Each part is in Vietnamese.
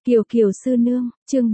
Kiều Kiều sư nương, chương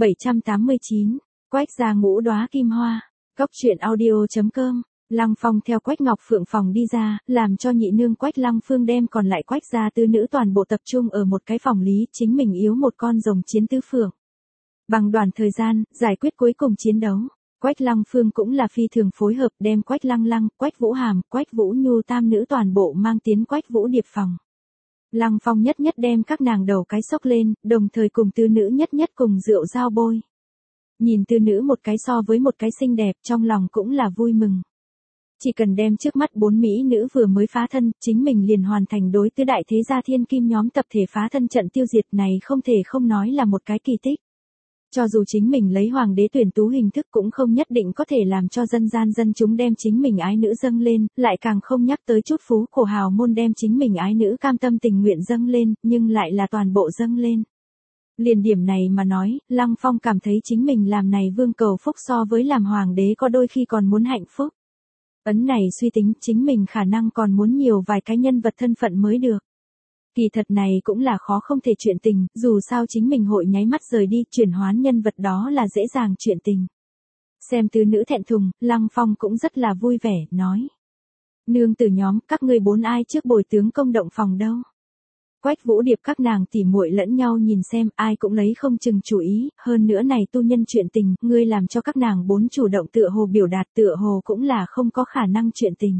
789, Quách gia ngũ đóa kim hoa. Cốc truyện audio.com. Lăng Phong theo Quách Ngọc Phượng phòng đi ra, làm cho nhị nương Quách Lăng Phương đem còn lại Quách gia tứ nữ toàn bộ tập trung ở một cái phòng lý, chính mình yếu một con rồng chiến tứ phượng. Bằng đoàn thời gian, giải quyết cuối cùng chiến đấu. Quách Lăng Phương cũng là phi thường phối hợp, đem Quách Lăng Lăng, Quách Vũ Hàm, Quách Vũ Nhu tam nữ toàn bộ mang tiến Quách Vũ Điệp phòng. Lăng Phong nhất nhất đem các nàng đầu cái xốc lên, đồng thời cùng tứ nữ nhất nhất cùng rượu giao bôi. Nhìn tứ nữ một cái so với một cái xinh đẹp, trong lòng cũng là vui mừng. Chỉ cần đem trước mắt 4 mỹ nữ vừa mới phá thân, chính mình liền hoàn thành đối tứ đại thế gia thiên kim nhóm tập thể phá thân trận tiêu diệt này, không thể không nói là một cái kỳ tích. Cho dù chính mình lấy hoàng đế tuyển tú hình thức cũng không nhất định có thể làm cho dân gian dân chúng đem chính mình ái nữ dâng lên, lại càng không nhắc tới chút phú khổ hào môn đem chính mình ái nữ cam tâm tình nguyện dâng lên, nhưng lại là toàn bộ dâng lên. Liền điểm này mà nói, Lăng Phong cảm thấy chính mình làm này vương cầu phúc so với làm hoàng đế có đôi khi còn muốn hạnh phúc. Ấn này suy tính chính mình khả năng còn muốn nhiều vài cái nhân vật thân phận mới được. Kỳ thật này cũng là khó không thể chuyện tình, dù sao chính mình hội nháy mắt rời đi, chuyển hoán nhân vật đó là dễ dàng chuyện tình. Xem tứ nữ thẹn thùng, Lăng Phong cũng rất là vui vẻ, nói. Nương tử nhóm, các ngươi 4 ai trước bồi tướng công động phòng đâu? Quách Vũ Điệp các nàng tỉ muội lẫn nhau nhìn xem, ai cũng lấy không chừng chủ ý, hơn nữa này tu nhân chuyện tình, ngươi làm cho các nàng 4 chủ động tựa hồ biểu đạt, tựa hồ cũng là không có khả năng chuyện tình.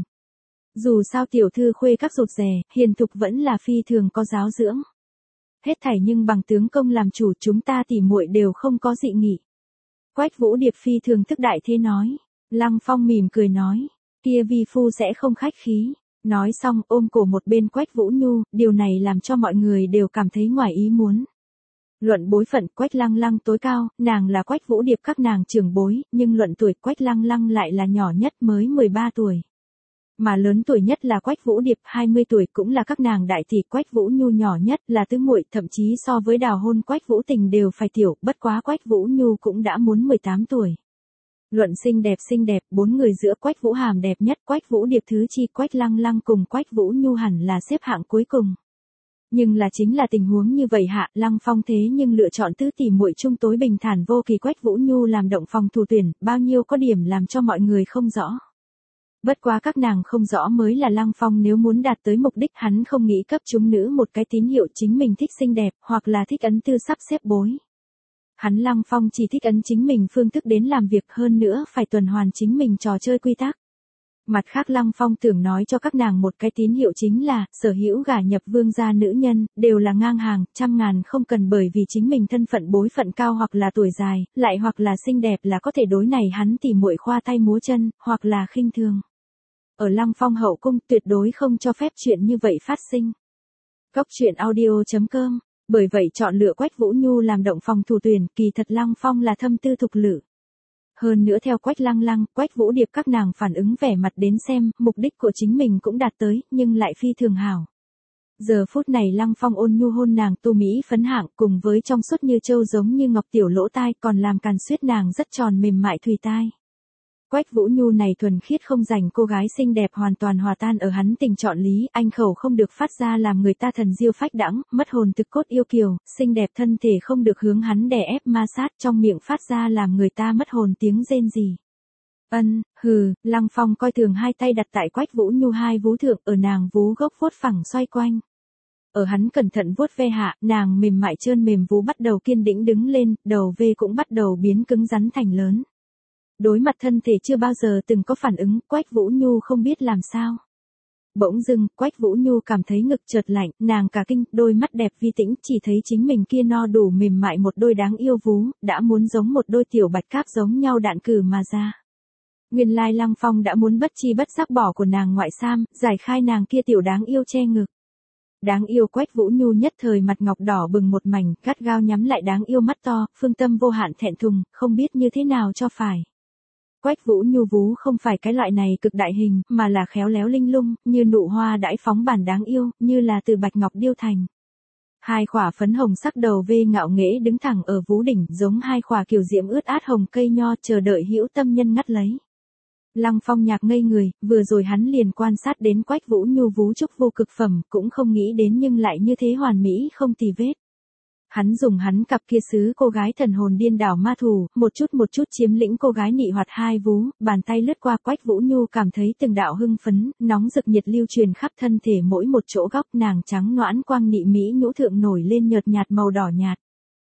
Dù sao tiểu thư khuê các rụt rè, hiền thục vẫn là phi thường có giáo dưỡng. Hết thảy nhưng bằng tướng công làm chủ, chúng ta tỉ muội đều không có dị nghị. Quách Vũ Điệp phi thường thức đại thế nói. Lăng Phong mỉm cười nói, kia vi phu sẽ không khách khí. Nói xong ôm cổ một bên Quách Vũ Nhu, điều này làm cho mọi người đều cảm thấy ngoài ý muốn. Luận bối phận Quách Lăng Lăng tối cao, nàng là Quách Vũ Điệp các nàng trưởng bối, nhưng luận tuổi Quách Lăng Lăng lại là nhỏ nhất mới 13 tuổi. Mà lớn tuổi nhất là Quách Vũ Điệp 20 tuổi cũng là các nàng đại tỷ, Quách Vũ Nhu nhỏ nhất là tứ muội, thậm chí so với đào hôn Quách Vũ Tình đều phải tiểu, bất quá Quách Vũ Nhu cũng đã muốn 18 tuổi. Luận xinh đẹp, 4 người giữa Quách Vũ Hàm đẹp nhất, Quách Vũ Điệp thứ chi, Quách Lăng Lăng cùng Quách Vũ Nhu hẳn là xếp hạng cuối cùng. Nhưng là chính là tình huống như vậy hạ, Lăng Phong thế nhưng lựa chọn tứ tỷ muội trung tối bình thản vô kỳ Quách Vũ Nhu làm động phòng thủ tuyển, bao nhiêu có điểm làm cho mọi người không rõ. Bất quá các nàng không rõ mới là Lăng Phong nếu muốn đạt tới mục đích, hắn không nghĩ cấp chúng nữ một cái tín hiệu chính mình thích xinh đẹp, hoặc là thích ấn tư sắp xếp bối. Hắn Lăng Phong chỉ thích ấn chính mình phương thức đến làm việc, hơn nữa phải tuần hoàn chính mình trò chơi quy tắc. Mặt khác Lăng Phong tưởng nói cho các nàng một cái tín hiệu chính là, sở hữu gả nhập vương gia nữ nhân, đều là ngang hàng, trăm ngàn không cần bởi vì chính mình thân phận bối phận cao hoặc là tuổi dài, lại hoặc là xinh đẹp là có thể đối này hắn tỉ muội khoa tay múa chân, hoặc là khinh thường. Ở Lăng Phong hậu cung tuyệt đối không cho phép chuyện như vậy phát sinh. Cốc truyện audio.com. Bởi vậy chọn lựa Quách Vũ Nhu làm động phòng thủ tuyển, kỳ thật Lăng Phong là thâm tư thục lự. Hơn nữa theo Quách Lăng Lăng, Quách Vũ Điệp các nàng phản ứng vẻ mặt đến xem, mục đích của chính mình cũng đạt tới, nhưng lại phi thường hảo. Giờ phút này Lăng Phong ôn nhu hôn nàng tu mỹ phấn hạng, cùng với trong suốt như châu giống như ngọc tiểu lỗ tai, còn làm càn suyết nàng rất tròn mềm mại thùy tai. Quách Vũ Nhu này thuần khiết không rành cô gái xinh đẹp hoàn toàn hòa tan ở hắn tình chọn lý, anh khẩu không được phát ra làm người ta thần diêu phách đãng, mất hồn thực cốt yêu kiều, xinh đẹp thân thể không được hướng hắn đè ép ma sát, trong miệng phát ra làm người ta mất hồn tiếng rên rỉ. Lăng Phong coi thường hai tay đặt tại Quách Vũ Nhu hai vú thượng, ở nàng vú gốc vuốt phẳng xoay quanh. Ở hắn cẩn thận vuốt ve hạ, nàng mềm mại trơn mềm vú bắt đầu kiên định đứng lên, đầu ve cũng bắt đầu biến cứng rắn thành lớn. Đối mặt thân thể chưa bao giờ từng có phản ứng, Quách Vũ Nhu không biết làm sao. Bỗng dưng, Quách Vũ Nhu cảm thấy ngực chợt lạnh, nàng cả kinh, đôi mắt đẹp vi tĩnh, chỉ thấy chính mình kia no đủ mềm mại một đôi đáng yêu vú, đã muốn giống một đôi tiểu bạch cáp giống nhau đạn cử mà ra. Nguyên lai Lăng Phong đã muốn bất chi bất giác bỏ của nàng ngoại sam, giải khai nàng kia tiểu đáng yêu che ngực. Đáng yêu Quách Vũ Nhu nhất thời mặt ngọc đỏ bừng một mảnh, gắt gao nhắm lại đáng yêu mắt to, phương tâm vô hạn thẹn thùng, không biết như thế nào cho phải. Quách Vũ Nhu vú không phải cái loại này cực đại hình, mà là khéo léo linh lung, như nụ hoa đãi phóng bản đáng yêu, như là từ bạch ngọc điêu thành. Hai khỏa phấn hồng sắc đầu vê ngạo nghễ đứng thẳng ở vú đỉnh, giống hai khỏa kiều diễm ướt át hồng cây nho chờ đợi hữu tâm nhân ngắt lấy. Lăng Phong nhạc ngây người, vừa rồi hắn liền quan sát đến Quách Vũ Nhu vú trúc vô cực phẩm, cũng không nghĩ đến nhưng lại như thế hoàn mỹ không tì vết. Hắn dùng hắn cặp kia sứ cô gái thần hồn điên đảo ma thủ, một chút chiếm lĩnh cô gái nị hoạt hai vú, bàn tay lướt qua Quách Vũ Nhu cảm thấy từng đạo hưng phấn, nóng rực nhiệt lưu truyền khắp thân thể mỗi một chỗ góc nàng trắng noãn quang nị mỹ nhũ thượng nổi lên nhợt nhạt màu đỏ nhạt.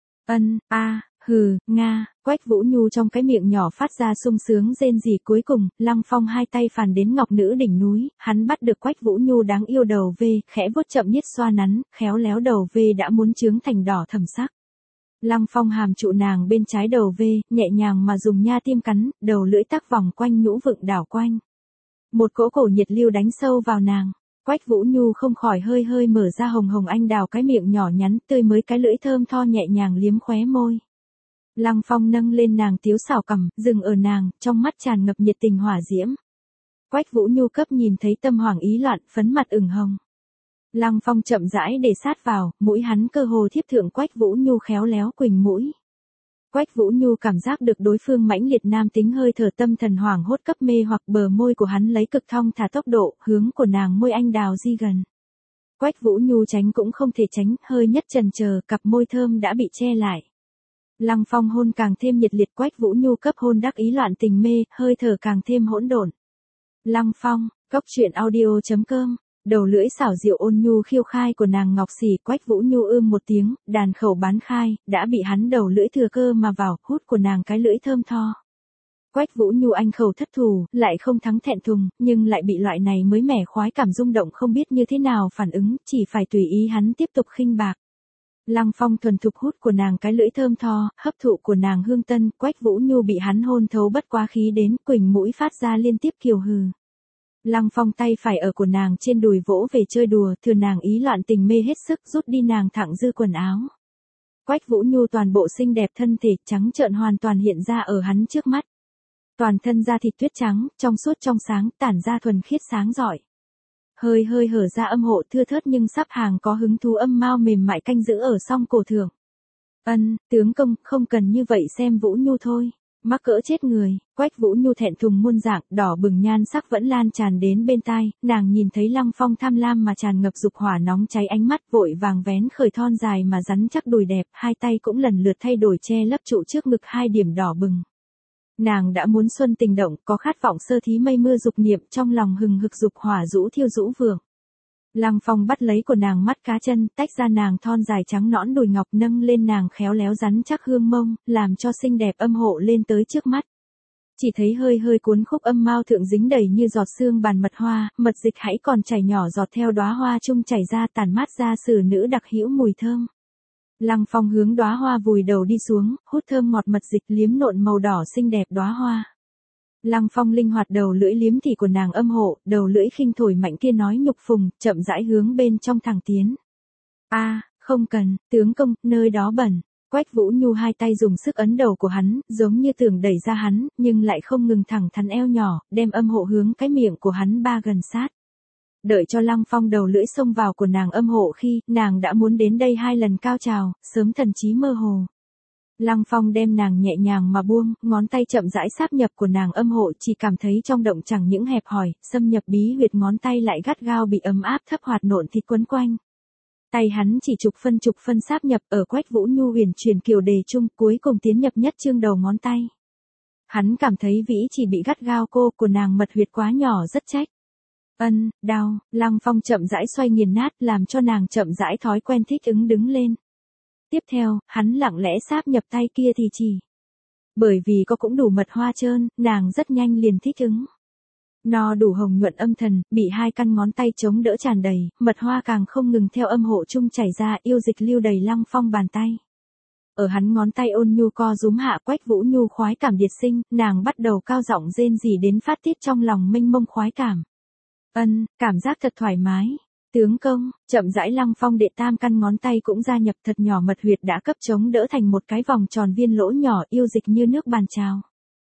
Hừ, nga, Quách Vũ Nhu trong cái miệng nhỏ phát ra sung sướng rên rỉ cuối cùng, Lăng Phong hai tay phàn đến ngọc nữ đỉnh núi, hắn bắt được Quách Vũ Nhu đáng yêu đầu vê, khẽ vuốt chậm nhất xoa nắn, khéo léo đầu vê đã muốn chướng thành đỏ thẫm sắc. Lăng Phong hàm trụ nàng bên trái đầu vê, nhẹ nhàng mà dùng nha tiêm cắn, đầu lưỡi tác vòng quanh nhũ vựng đảo quanh. Một cỗ cổ nhiệt lưu đánh sâu vào nàng. Quách Vũ Nhu không khỏi hơi hơi mở ra hồng hồng anh đào cái miệng nhỏ nhắn tươi mới cái lưỡi thơm tho nhẹ nhàng liếm khóe môi. Lăng Phong nâng lên nàng tiếu xảo cằm, dừng ở nàng, trong mắt tràn ngập nhiệt tình hỏa diễm. Quách Vũ Nhu cấp nhìn thấy tâm hoảng ý loạn, phấn mặt ửng hồng. Lăng Phong chậm rãi để sát vào, mũi hắn cơ hồ thiếp thượng Quách Vũ Nhu khéo léo quỳnh mũi. Quách Vũ Nhu cảm giác được đối phương mãnh liệt nam tính hơi thở tâm thần hoảng hốt cấp mê hoặc bờ môi của hắn lấy cực thong thả tốc độ, hướng của nàng môi anh đào di gần. Quách Vũ Nhu tránh cũng không thể tránh, hơi nhất chần chờ, cặp môi thơm đã bị che lại. Lăng Phong hôn càng thêm nhiệt liệt, Quách Vũ Nhu cấp hôn đắc ý loạn tình mê, hơi thở càng thêm hỗn độn. Lăng Phong, coctruyện.audio.com, đầu lưỡi xảo diệu ôn nhu khiêu khai của nàng ngọc xỉ, Quách Vũ Nhu một tiếng, đàn khẩu bán khai, đã bị hắn đầu lưỡi thừa cơ mà vào, hút của nàng cái lưỡi thơm tho. Quách Vũ Nhu anh khẩu thất thù, lại không thắng thẹn thùng, nhưng lại bị loại này mới mẻ khoái cảm rung động không biết như thế nào phản ứng, chỉ phải tùy ý hắn tiếp tục khinh bạc. Lăng Phong thuần thục hút của nàng cái lưỡi thơm tho, hấp thụ của nàng hương tân, Quách Vũ Nhu bị hắn hôn thấu bất quá khí đến, quỳnh mũi phát ra liên tiếp kiều hừ. Lăng Phong tay phải ở của nàng trên đùi vỗ về chơi đùa, thừa nàng ý loạn tình mê hết sức rút đi nàng thẳng dư quần áo. Quách Vũ Nhu toàn bộ xinh đẹp thân thể trắng trợn hoàn toàn hiện ra ở hắn trước mắt. Toàn thân da thịt tuyết trắng, trong suốt trong sáng, tản ra thuần khiết sáng rọi. Hơi hơi hở ra âm hộ thưa thớt nhưng sắp hàng có hứng thú âm mao mềm mại canh giữ ở song cổ thượng. Tướng công, không cần như vậy xem Vũ Nhu thôi. Mắc cỡ chết người, Quách Vũ Nhu thẹn thùng muôn dạng, đỏ bừng nhan sắc vẫn lan tràn đến bên tai, nàng nhìn thấy Lăng Phong tham lam mà tràn ngập dục hỏa nóng cháy ánh mắt vội vàng vén khởi thon dài mà rắn chắc đùi đẹp, hai tay cũng lần lượt thay đổi che lấp trụ trước ngực hai điểm đỏ bừng. Nàng đã muốn xuân tình động, có khát vọng sơ thí mây mưa dục niệm trong lòng hừng hực dục hỏa rũ thiêu rũ vượng. Lăng Phong bắt lấy của nàng mắt cá chân, tách ra nàng thon dài trắng nõn đùi ngọc nâng lên nàng khéo léo rắn chắc hương mông, làm cho xinh đẹp âm hộ lên tới trước mắt. Chỉ thấy hơi hơi cuốn khúc âm mao thượng dính đầy như giọt sương bàn mật hoa, mật dịch hãy còn chảy nhỏ giọt theo đóa hoa chung chảy ra tản mát ra sử nữ đặc hữu mùi thơm. Lăng Phong hướng đóa hoa vùi đầu đi xuống, hút thơm ngọt mật dịch liếm nộn màu đỏ xinh đẹp đóa hoa. Lăng Phong linh hoạt đầu lưỡi liếm thị của nàng âm hộ, đầu lưỡi khinh thổi mạnh kia nói nhục phùng, chậm rãi hướng bên trong thẳng tiến. Không cần, tướng công, nơi đó bẩn. Quách Vũ Nhu hai tay dùng sức ấn đầu của hắn, giống như tưởng đẩy ra hắn, nhưng lại không ngừng thẳng thắn eo nhỏ, đem âm hộ hướng cái miệng của hắn ba gần sát. Đợi cho Lăng Phong đầu lưỡi xông vào của nàng âm hộ khi, nàng đã muốn đến đây 2 lần cao trào, sớm thần trí mơ hồ. Lăng Phong đem nàng nhẹ nhàng mà buông, ngón tay chậm rãi sáp nhập của nàng âm hộ chỉ cảm thấy trong động chẳng những hẹp hòi, xâm nhập bí huyệt ngón tay lại gắt gao bị ấm áp thấp hoạt nộn thịt quấn quanh. Tay hắn chỉ trục phân sáp nhập ở Quách Vũ Nhu huyền truyền kiều đề chung cuối cùng tiến nhập nhất chương đầu ngón tay. Hắn cảm thấy vĩ chỉ bị gắt gao cô của nàng mật huyệt quá nhỏ rất trách. Đau, Lăng Phong chậm rãi xoay nghiền nát làm cho nàng chậm rãi thói quen thích ứng đứng lên. Tiếp theo, hắn lặng lẽ sáp nhập tay kia thì chỉ. Bởi vì có cũng đủ mật hoa trơn, nàng rất nhanh liền thích ứng. No đủ hồng nhuận âm thần, bị 2 căn ngón tay chống đỡ tràn đầy, mật hoa càng không ngừng theo âm hộ chung chảy ra, yêu dịch lưu đầy Lăng Phong bàn tay. Ở hắn ngón tay ôn nhu co rúm hạ Quách Vũ Nhu khoái cảm điệt sinh, nàng bắt đầu cao giọng rên rỉ đến phát tiết trong lòng mênh mông khoái cảm. Cảm giác thật thoải mái. Tướng công, chậm rãi Lăng Phong đệ tam căn ngón tay cũng gia nhập thật nhỏ mật huyệt đã cấp chống đỡ thành một cái vòng tròn viên lỗ nhỏ yêu dịch như nước bàn trào.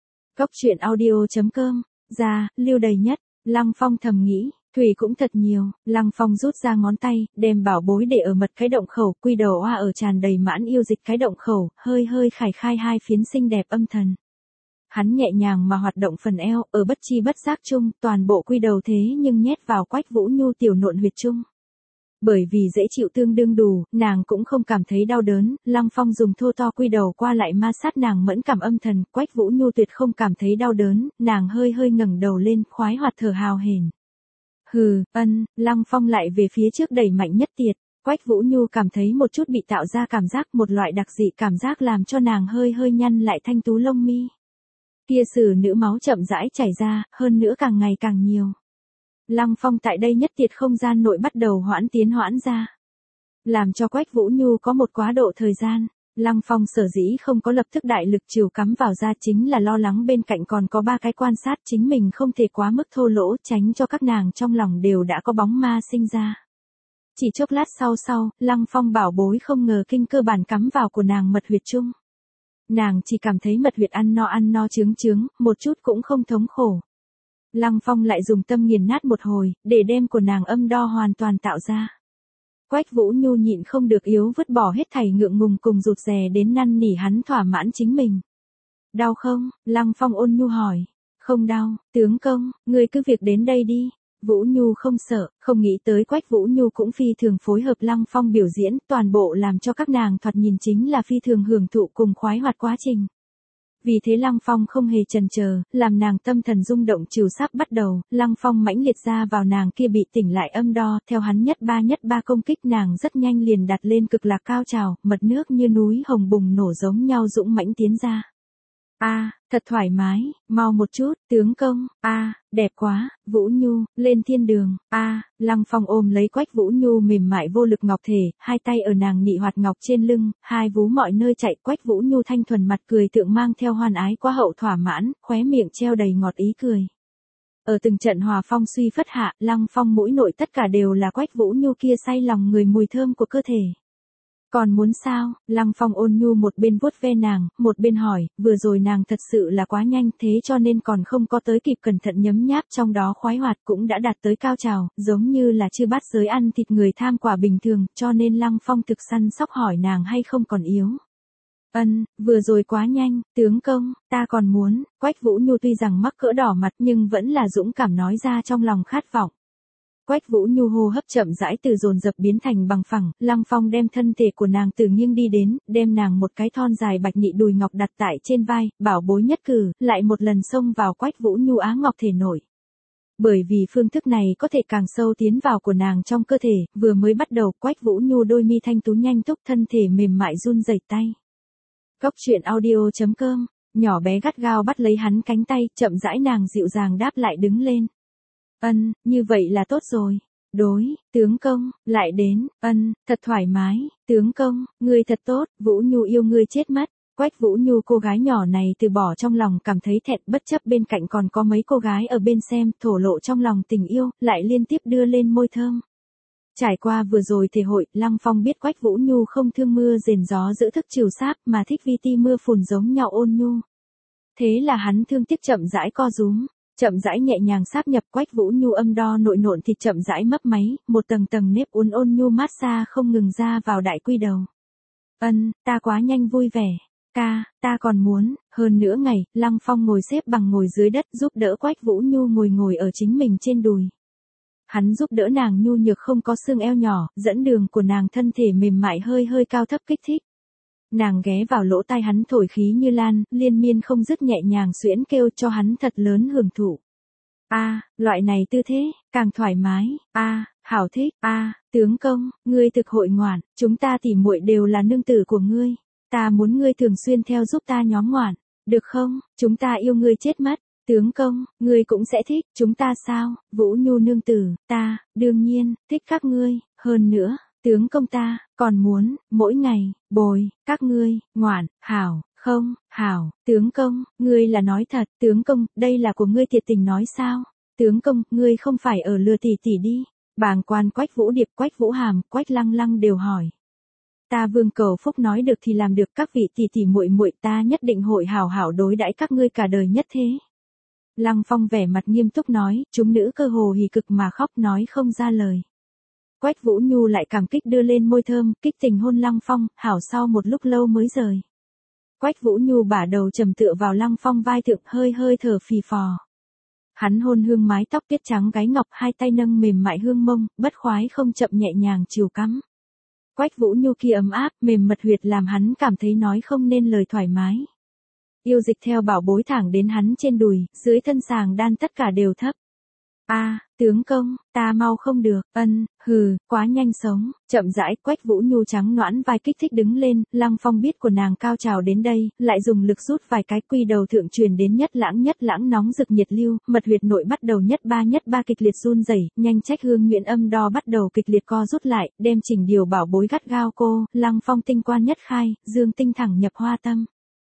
Coctruyện.audio.com, lưu đầy nhất, Lăng Phong thầm nghĩ, thủy cũng thật nhiều, Lăng Phong rút ra ngón tay, đem bảo bối để ở mật cái động khẩu, quy đầu oa ở tràn đầy mãn yêu dịch cái động khẩu, hơi hơi khải khai 2 phiến xinh đẹp âm thần. Hắn nhẹ nhàng mà hoạt động phần eo, ở bất chi bất giác chung, toàn bộ quy đầu thế nhưng nhét vào Quách Vũ Nhu tiểu nộn huyệt chung. Bởi vì dễ chịu tương đương đủ, nàng cũng không cảm thấy đau đớn, Lăng Phong dùng thô to quy đầu qua lại ma sát nàng mẫn cảm âm thần, Quách Vũ Nhu tuyệt không cảm thấy đau đớn, nàng hơi hơi ngẩng đầu lên, khoái hoạt thở hào hển. Hừ, Lăng Phong lại về phía trước đẩy mạnh nhất tiệt, Quách Vũ Nhu cảm thấy một chút bị tạo ra cảm giác, một loại đặc dị cảm giác làm cho nàng hơi hơi nhăn lại thanh tú lông mi. Kia sử nữ máu chậm rãi chảy ra, hơn nữa càng ngày càng nhiều. Lăng Phong tại đây nhất tiệt không gian nội bắt đầu hoãn tiến hoãn ra. Làm cho Quách Vũ Nhu có một quá độ thời gian, Lăng Phong sở dĩ không có lập tức đại lực chiều cắm vào ra chính là lo lắng bên cạnh còn có 3 cái quan sát chính mình không thể quá mức thô lỗ tránh cho các nàng trong lòng đều đã có bóng ma sinh ra. Chỉ chốc lát sau, Lăng Phong bảo bối không ngờ kinh cơ bản cắm vào của nàng mật huyệt chung. Nàng chỉ cảm thấy mật huyệt ăn no chướng, một chút cũng không thống khổ. Lăng Phong lại dùng tâm nghiền nát một hồi, để đem của nàng âm đo hoàn toàn tạo ra. Quách Vũ Nhu nhịn không được yếu vứt bỏ hết thảy ngượng ngùng cùng rụt rè đến năn nỉ hắn thỏa mãn chính mình. Đau không? Lăng Phong ôn nhu hỏi. Không đau, tướng công, ngươi cứ việc đến đây đi. Vũ Nhu không sợ, không nghĩ tới Quách Vũ Nhu cũng phi thường phối hợp Lăng Phong biểu diễn, toàn bộ làm cho các nàng thoạt nhìn chính là phi thường hưởng thụ cùng khoái hoạt quá trình. Vì thế Lăng Phong không hề chần chờ, làm nàng tâm thần rung động trừ sắp bắt đầu, Lăng Phong mãnh liệt ra vào nàng kia bị tỉnh lại âm đo, theo hắn nhất ba công kích nàng rất nhanh liền đặt lên cực lạc cao trào, mật nước như núi hồng bùng nổ giống nhau dũng mãnh tiến ra. Thật thoải mái, mau một chút, tướng công, đẹp quá, Vũ Nhu, lên thiên đường, Lăng Phong ôm lấy Quách Vũ Nhu mềm mại vô lực ngọc thể, hai tay ở nàng nị hoạt ngọc trên lưng, hai vú mọi nơi chạy, Quách Vũ Nhu thanh thuần mặt cười tượng mang theo hoan ái quá hậu thỏa mãn, khóe miệng treo đầy ngọt ý cười. Ở từng trận hòa phong suy phất hạ, Lăng Phong mũi nội tất cả đều là Quách Vũ Nhu kia say lòng người mùi thơm của cơ thể. Còn muốn sao? Lăng Phong ôn nhu một bên vuốt ve nàng, một bên hỏi, vừa rồi nàng thật sự là quá nhanh thế cho nên còn không có tới kịp cẩn thận nhấm nháp trong đó khoái hoạt cũng đã đạt tới cao trào, giống như là chưa bắt giới ăn thịt người tham quả bình thường, cho nên Lăng Phong thực săn sóc hỏi nàng hay không còn yếu. Vừa rồi quá nhanh, tướng công, ta còn muốn, Quách Vũ Nhu tuy rằng mắc cỡ đỏ mặt nhưng vẫn là dũng cảm nói ra trong lòng khát vọng. Quách Vũ Nhu hô hấp chậm rãi từ dồn dập biến thành bằng phẳng, Lăng Phong đem thân thể của nàng từ nghiêng đi đến, đem nàng một cái thon dài bạch nhị đùi ngọc đặt tại trên vai, bảo bối nhất cử, lại một lần xông vào Quách Vũ Nhu á ngọc thể nổi. Bởi vì phương thức này có thể càng sâu tiến vào của nàng trong cơ thể, vừa mới bắt đầu Quách Vũ Nhu đôi mi thanh tú nhanh túc thân thể mềm mại run rẩy tay. Góc truyện audio.com, nhỏ bé gắt gao bắt lấy hắn cánh tay, chậm rãi nàng dịu dàng đáp lại đứng lên. Như vậy là tốt rồi. Đối, tướng công, lại đến, thật thoải mái, tướng công, ngươi thật tốt, Vũ Nhu yêu ngươi chết mất. Quách Vũ Nhu cô gái nhỏ này từ bỏ trong lòng cảm thấy thẹn bất chấp bên cạnh còn có mấy cô gái ở bên xem, thổ lộ trong lòng tình yêu, lại liên tiếp đưa lên môi thơm. Trải qua vừa rồi thể hội, Lăng Phong biết Quách Vũ Nhu không thương mưa rền gió giữ thức trừ sáp mà thích vi ti mưa phùn giống nhau ôn nhu. Thế là hắn thương tiếc chậm rãi co rúm. Chậm rãi nhẹ nhàng sáp nhập Quách Vũ Nhu âm đo nội nộn thịt chậm rãi mấp máy, một tầng tầng nếp uốn ôn nhu mát xa không ngừng ra vào đại quy đầu. Ta quá nhanh vui vẻ. Ta còn muốn, hơn nữa ngày, Lăng Phong ngồi xếp bằng ngồi dưới đất giúp đỡ Quách Vũ Nhu ngồi ở chính mình trên đùi. Hắn giúp đỡ nàng nhu nhược không có xương eo nhỏ, dẫn đường của nàng thân thể mềm mại hơi hơi cao thấp kích thích. Nàng ghé vào lỗ tai hắn thổi khí như lan, liên miên không dứt nhẹ nhàng xuyễn kêu cho hắn thật lớn hưởng thụ. Loại này tư thế, càng thoải mái, hảo thích, tướng công, ngươi thực hội ngoạn, chúng ta tỉ muội đều là nương tử của ngươi, ta muốn ngươi thường xuyên theo giúp ta nhóm ngoạn, được không, chúng ta yêu ngươi chết mất, tướng công, ngươi cũng sẽ thích, chúng ta sao, Vũ Nhu nương tử, ta, đương nhiên, thích các ngươi, hơn nữa. Tướng công ta, còn muốn, mỗi ngày, bồi, các ngươi, ngoạn, hảo, không, hảo, tướng công, ngươi là nói thật, tướng công, đây là của ngươi thiệt tình nói sao, tướng công, ngươi không phải ở lừa tỷ tỷ đi, bàng quan Quách Vũ Điệp, Quách Vũ Hàm, Quách Lăng Lăng đều hỏi. Ta Vương Cầu Phúc nói được thì làm được các vị tỷ tỷ muội muội ta nhất định hội hảo hảo đối đãi các ngươi cả đời nhất thế. Lăng Phong vẻ mặt nghiêm túc nói, chúng nữ cơ hồ hỉ cực mà khóc nói không ra lời. Quách Vũ Nhu lại cảm kích đưa lên môi thơm, kích tình hôn Lăng Phong, hảo sau một lúc lâu mới rời. Quách Vũ Nhu bả đầu trầm tựa vào Lăng Phong vai thượng hơi hơi thở phì phò. Hắn hôn hương mái tóc tuyết trắng gái ngọc, hai tay nâng mềm mại hương mông, bất khoái không chậm nhẹ nhàng chiều cắm. Quách Vũ Nhu kia ấm áp, mềm mật huyệt làm hắn cảm thấy nói không nên lời thoải mái. Yêu dịch theo bảo bối thẳng đến hắn trên đùi, dưới thân sàng đan tất cả đều thấp. A, tướng công, ta mau không được, hừ, quá nhanh sống, chậm rãi, Quách Vũ Nhu trắng noãn vai kích thích đứng lên, Lăng Phong biết của nàng cao trào đến đây, lại dùng lực rút vài cái, quy đầu thượng truyền đến nhất lãng nóng rực nhiệt lưu, mật huyệt nội bắt đầu nhất ba kịch liệt run rẩy, nhanh trách hương nhuyễn âm đo bắt đầu kịch liệt co rút lại, đem chỉnh điều bảo bối gắt gao cô, Lăng Phong tinh quan nhất khai, dương tinh thẳng nhập hoa tâm.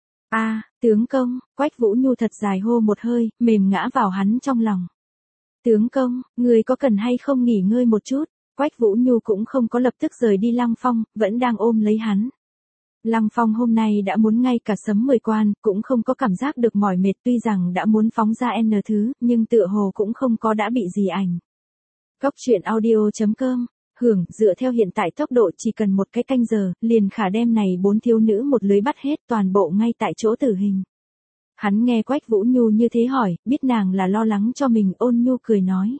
A, tướng công, Quách Vũ Nhu thật dài hô một hơi, mềm ngã vào hắn trong lòng. Tướng công, người có cần hay không nghỉ ngơi một chút? Quách Vũ Nhu cũng không có lập tức rời đi Lăng Phong, vẫn đang ôm lấy hắn. Lăng Phong hôm nay đã muốn ngay cả sấm 10 quan, cũng không có cảm giác được mỏi mệt, tuy rằng đã muốn phóng ra N thứ, nhưng tựa hồ cũng không có đã bị gì ảnh. Cốc truyện audio.com, hưởng, dựa theo hiện tại tốc độ chỉ cần một cái canh giờ, liền khả đem này 4 thiếu nữ một lưới bắt hết, toàn bộ ngay tại chỗ tử hình. Hắn nghe Quách Vũ Nhu như thế hỏi, biết nàng là lo lắng cho mình, ôn nhu cười nói.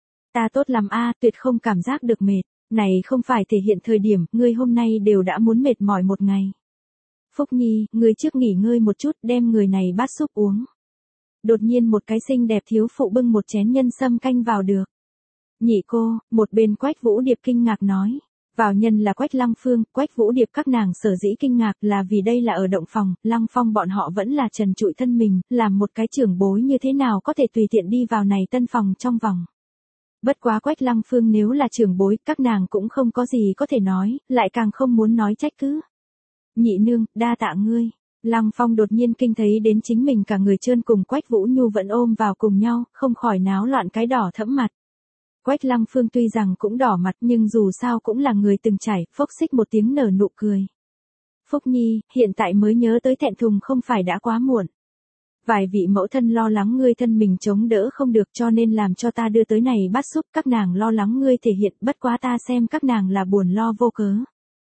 Ta tốt lắm a, tuyệt không cảm giác được mệt, này không phải thể hiện thời điểm, ngươi hôm nay đều đã muốn mệt mỏi một ngày. Phúc Nhi, ngươi trước nghỉ ngơi một chút, đem người này bát súp uống. Đột nhiên một cái xinh đẹp thiếu phụ bưng một chén nhân sâm canh vào được. Nhị cô, một bên Quách Vũ Điệp kinh ngạc nói. Vào nhân là Quách Lăng Phương, Quách Vũ Điệp các nàng sở dĩ kinh ngạc là vì đây là ở động phòng, Lăng Phong bọn họ vẫn là trần trụi thân mình, làm một cái trưởng bối như thế nào có thể tùy tiện đi vào này tân phòng trong vòng. Bất quá Quách Lăng Phương nếu là trưởng bối, các nàng cũng không có gì có thể nói, lại càng không muốn nói trách cứ. Nhị nương, đa tạ ngươi. Lăng Phong đột nhiên kinh thấy đến chính mình cả người trơn cùng Quách Vũ Nhu vẫn ôm vào cùng nhau, không khỏi náo loạn cái đỏ thẫm mặt. Quách Lăng Phương tuy rằng cũng đỏ mặt nhưng dù sao cũng là người từng trải, phốc xích một tiếng nở nụ cười. Phúc Nhi, hiện tại mới nhớ tới thẹn thùng không phải đã quá muộn. Vài vị mẫu thân lo lắng ngươi thân mình chống đỡ không được cho nên làm cho ta đưa tới này bát súp, các nàng lo lắng ngươi thể hiện, bất quá ta xem các nàng là buồn lo vô cớ.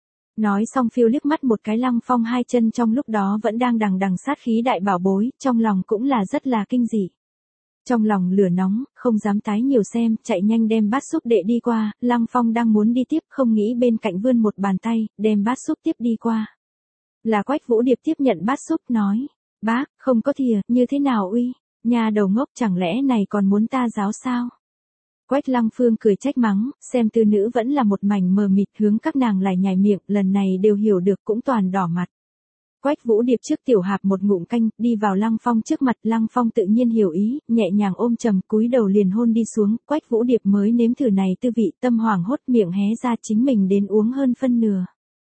Nói xong phiêu liếc mắt một cái Lăng Phong hai chân trong lúc đó vẫn đang đằng sát khí đại bảo bối, trong lòng cũng là rất là kinh dị. Trong lòng lửa nóng, không dám tái nhiều xem, chạy nhanh đem bát súp đệ đi qua, Lăng Phong đang muốn đi tiếp, không nghĩ bên cạnh vươn một bàn tay, đem bát súp tiếp đi qua. Là Quách Vũ Điệp tiếp nhận bát súp, nói, bác, không có thìa, như thế nào uy, nhà đầu ngốc chẳng lẽ này còn muốn ta giáo sao? Quách Lăng Phương cười trách mắng, xem tư nữ vẫn là một mảnh mờ mịt, hướng các nàng lại nhảy miệng, lần này đều hiểu được cũng toàn đỏ mặt. Quách Vũ Điệp trước tiểu hạp một ngụm canh, đi vào Lăng Phong trước mặt, Lăng Phong tự nhiên hiểu ý, nhẹ nhàng ôm trầm, cúi đầu liền hôn đi xuống, Quách Vũ Điệp mới nếm thử này tư vị, tâm hoảng hốt, miệng hé ra, chính mình đến uống hơn phân nửa.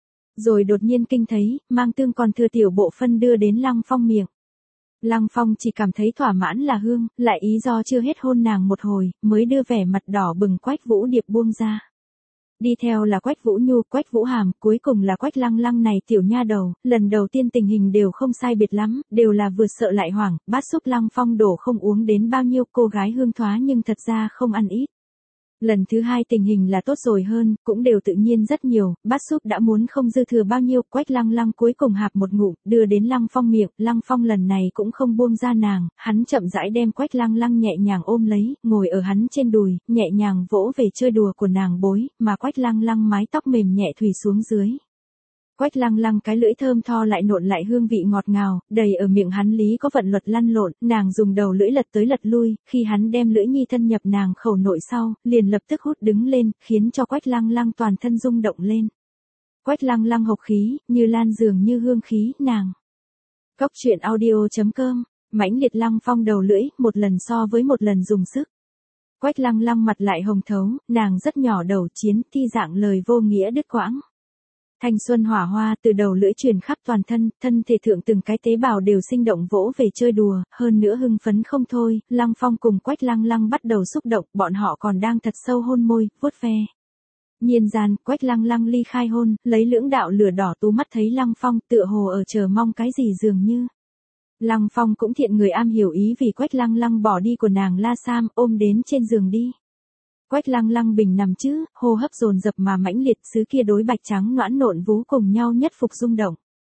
Rồi đột nhiên kinh thấy, mang tương còn thừa tiểu bộ phân đưa đến Lăng Phong miệng. Lăng Phong chỉ cảm thấy thỏa mãn là hương, lại ý do chưa hết hôn nàng một hồi, mới đưa vẻ mặt đỏ bừng Quách Vũ Điệp buông ra. Đi theo là Quách Vũ Nhu, Quách Vũ Hàm, cuối cùng là Quách Lăng Lăng này tiểu nha đầu, lần đầu tiên tình hình đều không sai biệt lắm, đều là vừa sợ lại hoảng, bát súp Lăng Phong đổ không uống đến bao nhiêu, cô gái hương thoá nhưng thật ra không ăn ít. Lần thứ hai tình hình là tốt rồi hơn, cũng đều tự nhiên rất nhiều, bát súp đã muốn không dư thừa bao nhiêu, Quách Lăng Lăng cuối cùng hạp một ngụm, đưa đến Lăng Phong miệng, Lăng Phong lần này cũng không buông ra nàng, hắn chậm rãi đem Quách Lăng Lăng nhẹ nhàng ôm lấy, ngồi ở hắn trên đùi, nhẹ nhàng vỗ về chơi đùa của nàng bối, mà Quách Lăng Lăng mái tóc mềm nhẹ thủy xuống dưới. Quách Lăng Lăng cái lưỡi thơm tho lại nộn lại hương vị ngọt ngào, đầy ở miệng hắn lý có vận luật lăn lộn, nàng dùng đầu lưỡi lật tới lật lui, khi hắn đem lưỡi nhi thân nhập nàng khẩu nội sau, liền lập tức hút đứng lên, khiến cho Quách Lăng Lăng toàn thân rung động lên. Quách Lăng Lăng hộc khí, như lan dường như hương khí, nàng. Cốc truyện audio.com, mãnh liệt Lăng Phong đầu lưỡi, một lần so với một lần dùng sức. Quách Lăng Lăng mặt lại hồng thấu, nàng rất nhỏ đầu chiến, thi dạng lời vô nghĩa đứt quãng. Thanh xuân hỏa hoa từ đầu lưỡi truyền khắp toàn thân, thân thể thượng từng cái tế bào đều sinh động vỗ về chơi đùa, hơn nữa hưng phấn không thôi, Lăng Phong cùng Quách Lăng Lăng bắt đầu xúc động, bọn họ còn đang thật sâu hôn môi, vuốt ve. Nhiên gian, Quách Lăng Lăng ly khai hôn, lấy lưỡng đạo lửa đỏ tú mắt thấy Lăng Phong, tựa hồ ở chờ mong cái gì dường như. Lăng Phong cũng thiện người am hiểu ý vì Quách Lăng Lăng bỏ đi của nàng la sam, ôm đến trên giường đi. Quách Lăng Lăng bình nằm chứ, hô hấp dồn dập mà mãnh liệt, xứ kia đối bạch trắng noãn nộn vú cùng nhau nhất phục rung động.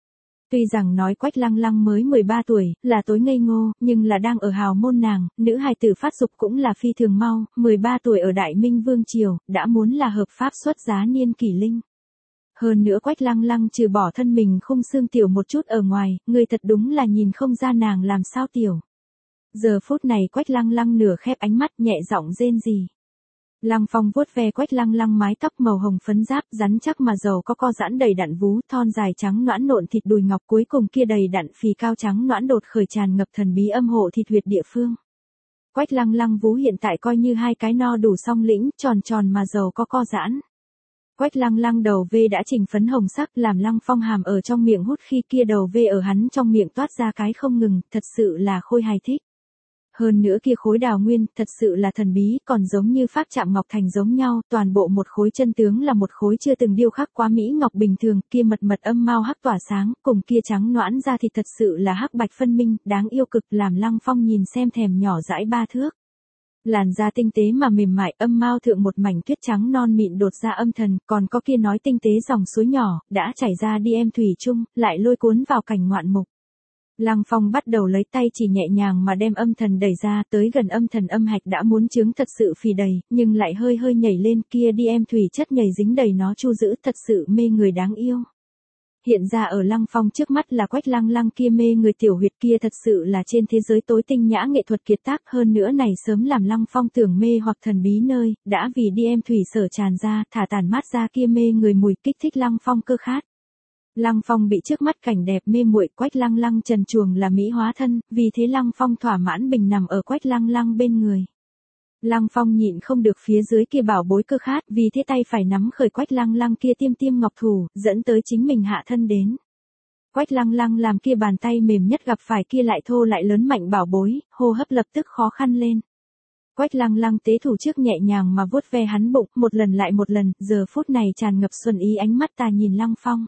Tuy rằng nói Quách Lăng Lăng mới 13 tuổi, là tối ngây ngô, nhưng là đang ở hào môn nàng, nữ hài tử phát dục cũng là phi thường mau, 13 tuổi ở Đại Minh Vương Triều, đã muốn là hợp pháp xuất giá niên kỷ linh. Hơn nữa Quách Lăng Lăng trừ bỏ thân mình khung xương tiểu một chút ở ngoài, người thật đúng là nhìn không ra nàng làm sao tiểu. Giờ phút này Quách Lăng Lăng nửa khép ánh mắt nhẹ giọng rên rỉ. Lăng Phong vuốt ve Quách Lăng Lăng mái tóc màu hồng phấn giáp rắn chắc mà giàu có co giãn đầy đặn vú thon dài trắng nõn nộn thịt đùi ngọc cuối cùng kia đầy đặn phì cao trắng nõn đột khởi tràn ngập thần bí âm hộ thịt huyệt địa phương. Quách Lăng Lăng vú hiện tại coi như hai cái no đủ song lĩnh tròn tròn mà giàu có co giãn. Quách Lăng Lăng đầu V đã chỉnh phấn hồng sắc làm Lăng Phong hàm ở trong miệng hút khi kia đầu V ở hắn trong miệng toát ra cái không ngừng, thật sự là khôi hài thích. Hơn nữa kia khối đào nguyên, thật sự là thần bí, còn giống như phác chạm ngọc thành giống nhau, toàn bộ một khối chân tướng là một khối chưa từng điêu khắc quá mỹ ngọc bình thường, kia mật mật âm mao hắc tỏa sáng, cùng kia trắng noãn ra thì thật sự là hắc bạch phân minh, đáng yêu cực làm Lăng Phong nhìn xem thèm nhỏ dãi 3 thước. Làn da tinh tế mà mềm mại, âm mao thượng một mảnh tuyết trắng non mịn đột ra âm thần, còn có kia nói tinh tế dòng suối nhỏ, đã chảy ra đi em thủy chung, lại lôi cuốn vào cảnh ngoạn mục. Lăng Phong bắt đầu lấy tay chỉ nhẹ nhàng mà đem âm thần đẩy ra, tới gần âm thần âm hạch đã muốn trướng thật sự phì đầy, nhưng lại hơi hơi nhảy lên, kia đi em thủy chất nhảy dính đầy nó chu giữ, thật sự mê người đáng yêu. Hiện ra ở Lăng Phong trước mắt là Quách Lăng Lăng kia mê người tiểu huyệt kia thật sự là trên thế giới tối tinh nhã nghệ thuật kiệt tác, hơn nữa này sớm làm Lăng Phong tưởng mê hoặc thần bí nơi, đã vì đi em thủy sở tràn ra, thả tản mát ra kia mê người mùi kích thích Lăng Phong cơ khát. Lăng Phong bị trước mắt cảnh đẹp mê muội, Quách Lăng Lăng trần truồng là mỹ hóa thân, vì thế Lăng Phong thỏa mãn bình nằm ở Quách Lăng Lăng bên người. Lăng Phong nhịn không được phía dưới kia bảo bối cơ khát, vì thế tay phải nắm khởi Quách Lăng Lăng kia tiêm tiêm ngọc thủ, dẫn tới chính mình hạ thân đến. Quách Lăng Lăng làm kia bàn tay mềm nhất gặp phải kia lại thô lại lớn mạnh bảo bối, hô hấp lập tức khó khăn lên. Quách Lăng Lăng tế thủ trước nhẹ nhàng mà vuốt ve hắn bụng, một lần lại một lần, giờ phút này tràn ngập xuân ý ánh mắt ta nhìn Lăng Phong.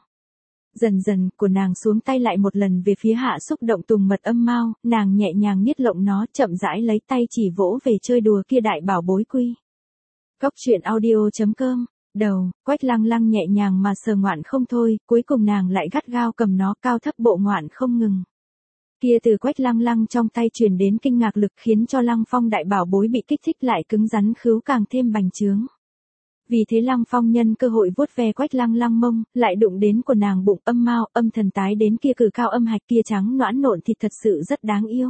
Dần dần, của nàng xuống tay lại một lần về phía hạ xúc động tùng mật âm mao, nàng nhẹ nhàng niết lộng nó, chậm rãi lấy tay chỉ vỗ về chơi đùa kia đại bảo bối quy. Cốc truyện audio.com, đầu, Quách Lăng Lăng nhẹ nhàng mà sờ ngoạn không thôi, cuối cùng nàng lại gắt gao cầm nó cao thấp bộ ngoạn không ngừng. Kia từ Quách Lăng Lăng trong tay truyền đến kinh ngạc lực khiến cho Lăng Phong đại bảo bối bị kích thích lại cứng rắn khứu càng thêm bành trướng. Vì thế Lăng Phong nhân cơ hội vuốt ve Quách Lăng Lăng mông, lại đụng đến của nàng bụng âm mao, âm thần tái đến kia cử cao âm hạch kia trắng noãn nộn thịt thật sự rất đáng yêu.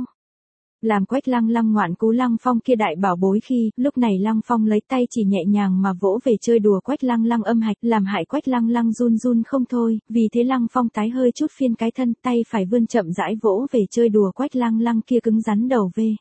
Làm Quách Lăng Lăng ngoạn cú Lăng Phong kia đại bảo bối khi, lúc này Lăng Phong lấy tay chỉ nhẹ nhàng mà vỗ về chơi đùa Quách Lăng Lăng âm hạch, làm hại Quách Lăng Lăng run run không thôi, vì thế Lăng Phong tái hơi chút phiên cái thân, tay phải vươn chậm rãi vỗ về chơi đùa Quách Lăng Lăng kia cứng rắn đầu về.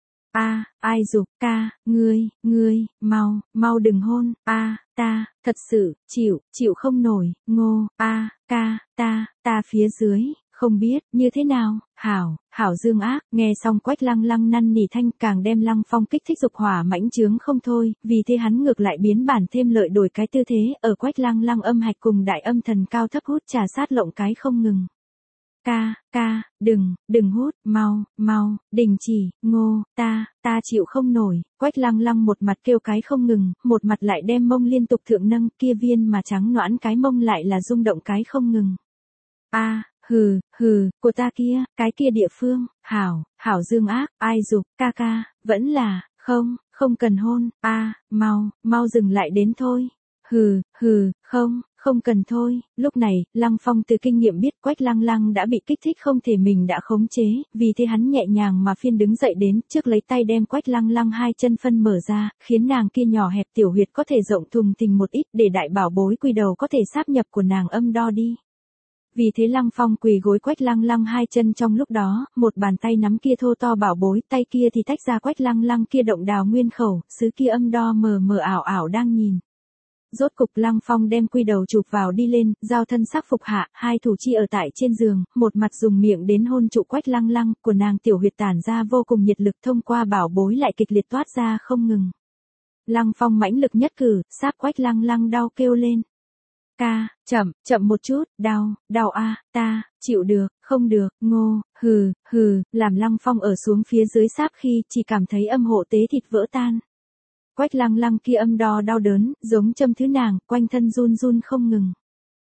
Ai dục, ca, ngươi, mau đừng hôn, ta, thật sự, chịu không nổi, ngô, ca, ta phía dưới, không biết, như thế nào, hảo dương ác, nghe xong Quách Lăng Lăng năn nỉ thanh càng đem Lăng Phong kích thích dục hỏa mãnh trướng không thôi, vì thế hắn ngược lại biến bản thêm lợi đổi cái tư thế, ở Quách Lăng Lăng âm hạch cùng đại âm thần cao thấp hút trà sát lộng cái không ngừng. Ca, đừng hút, mau, đình chỉ, ngô, ta chịu không nổi, Quách Lăng Lăng một mặt kêu cái không ngừng, một mặt lại đem mông liên tục thượng nâng, kia viên mà trắng noãn cái mông lại là rung động cái không ngừng. Của ta kia, cái kia địa phương, hảo dương ác, ai dục, ca, vẫn là, không cần hôn, mau dừng lại đến thôi. Không cần thôi, lúc này, Lăng Phong từ kinh nghiệm biết Quách Lăng Lăng đã bị kích thích không thể mình đã khống chế, vì thế hắn nhẹ nhàng mà phiên đứng dậy đến, trước lấy tay đem Quách Lăng Lăng hai chân phân mở ra, khiến nàng kia nhỏ hẹp tiểu huyệt có thể rộng thùng thình một ít để đại bảo bối quy đầu có thể sáp nhập của nàng âm đo đi. Vì thế Lăng Phong quỳ gối Quách Lăng Lăng hai chân trong lúc đó, một bàn tay nắm kia thô to bảo bối, tay kia thì tách ra Quách Lăng Lăng kia động đào nguyên khẩu, xứ kia âm đo mờ mờ ảo đang nhìn. Rốt cục Lăng Phong đem quy đầu chụp vào đi lên, giao thân sắc phục hạ, hai thủ chi ở tại trên giường, một mặt dùng miệng đến hôn trụ Quách Lăng Lăng, của nàng tiểu huyệt tản ra vô cùng nhiệt lực thông qua bảo bối lại kịch liệt toát ra không ngừng. Lăng Phong mãnh lực nhất cử, sáp Quách Lăng Lăng đau kêu lên. Ca, chậm một chút, đau ta, chịu được, không được, ngô, làm Lăng Phong ở xuống phía dưới sáp khi chỉ cảm thấy âm hộ tế thịt vỡ tan. Quách Lăng Lăng kia âm đo đau đớn, giống châm thứ nàng, quanh thân run không ngừng.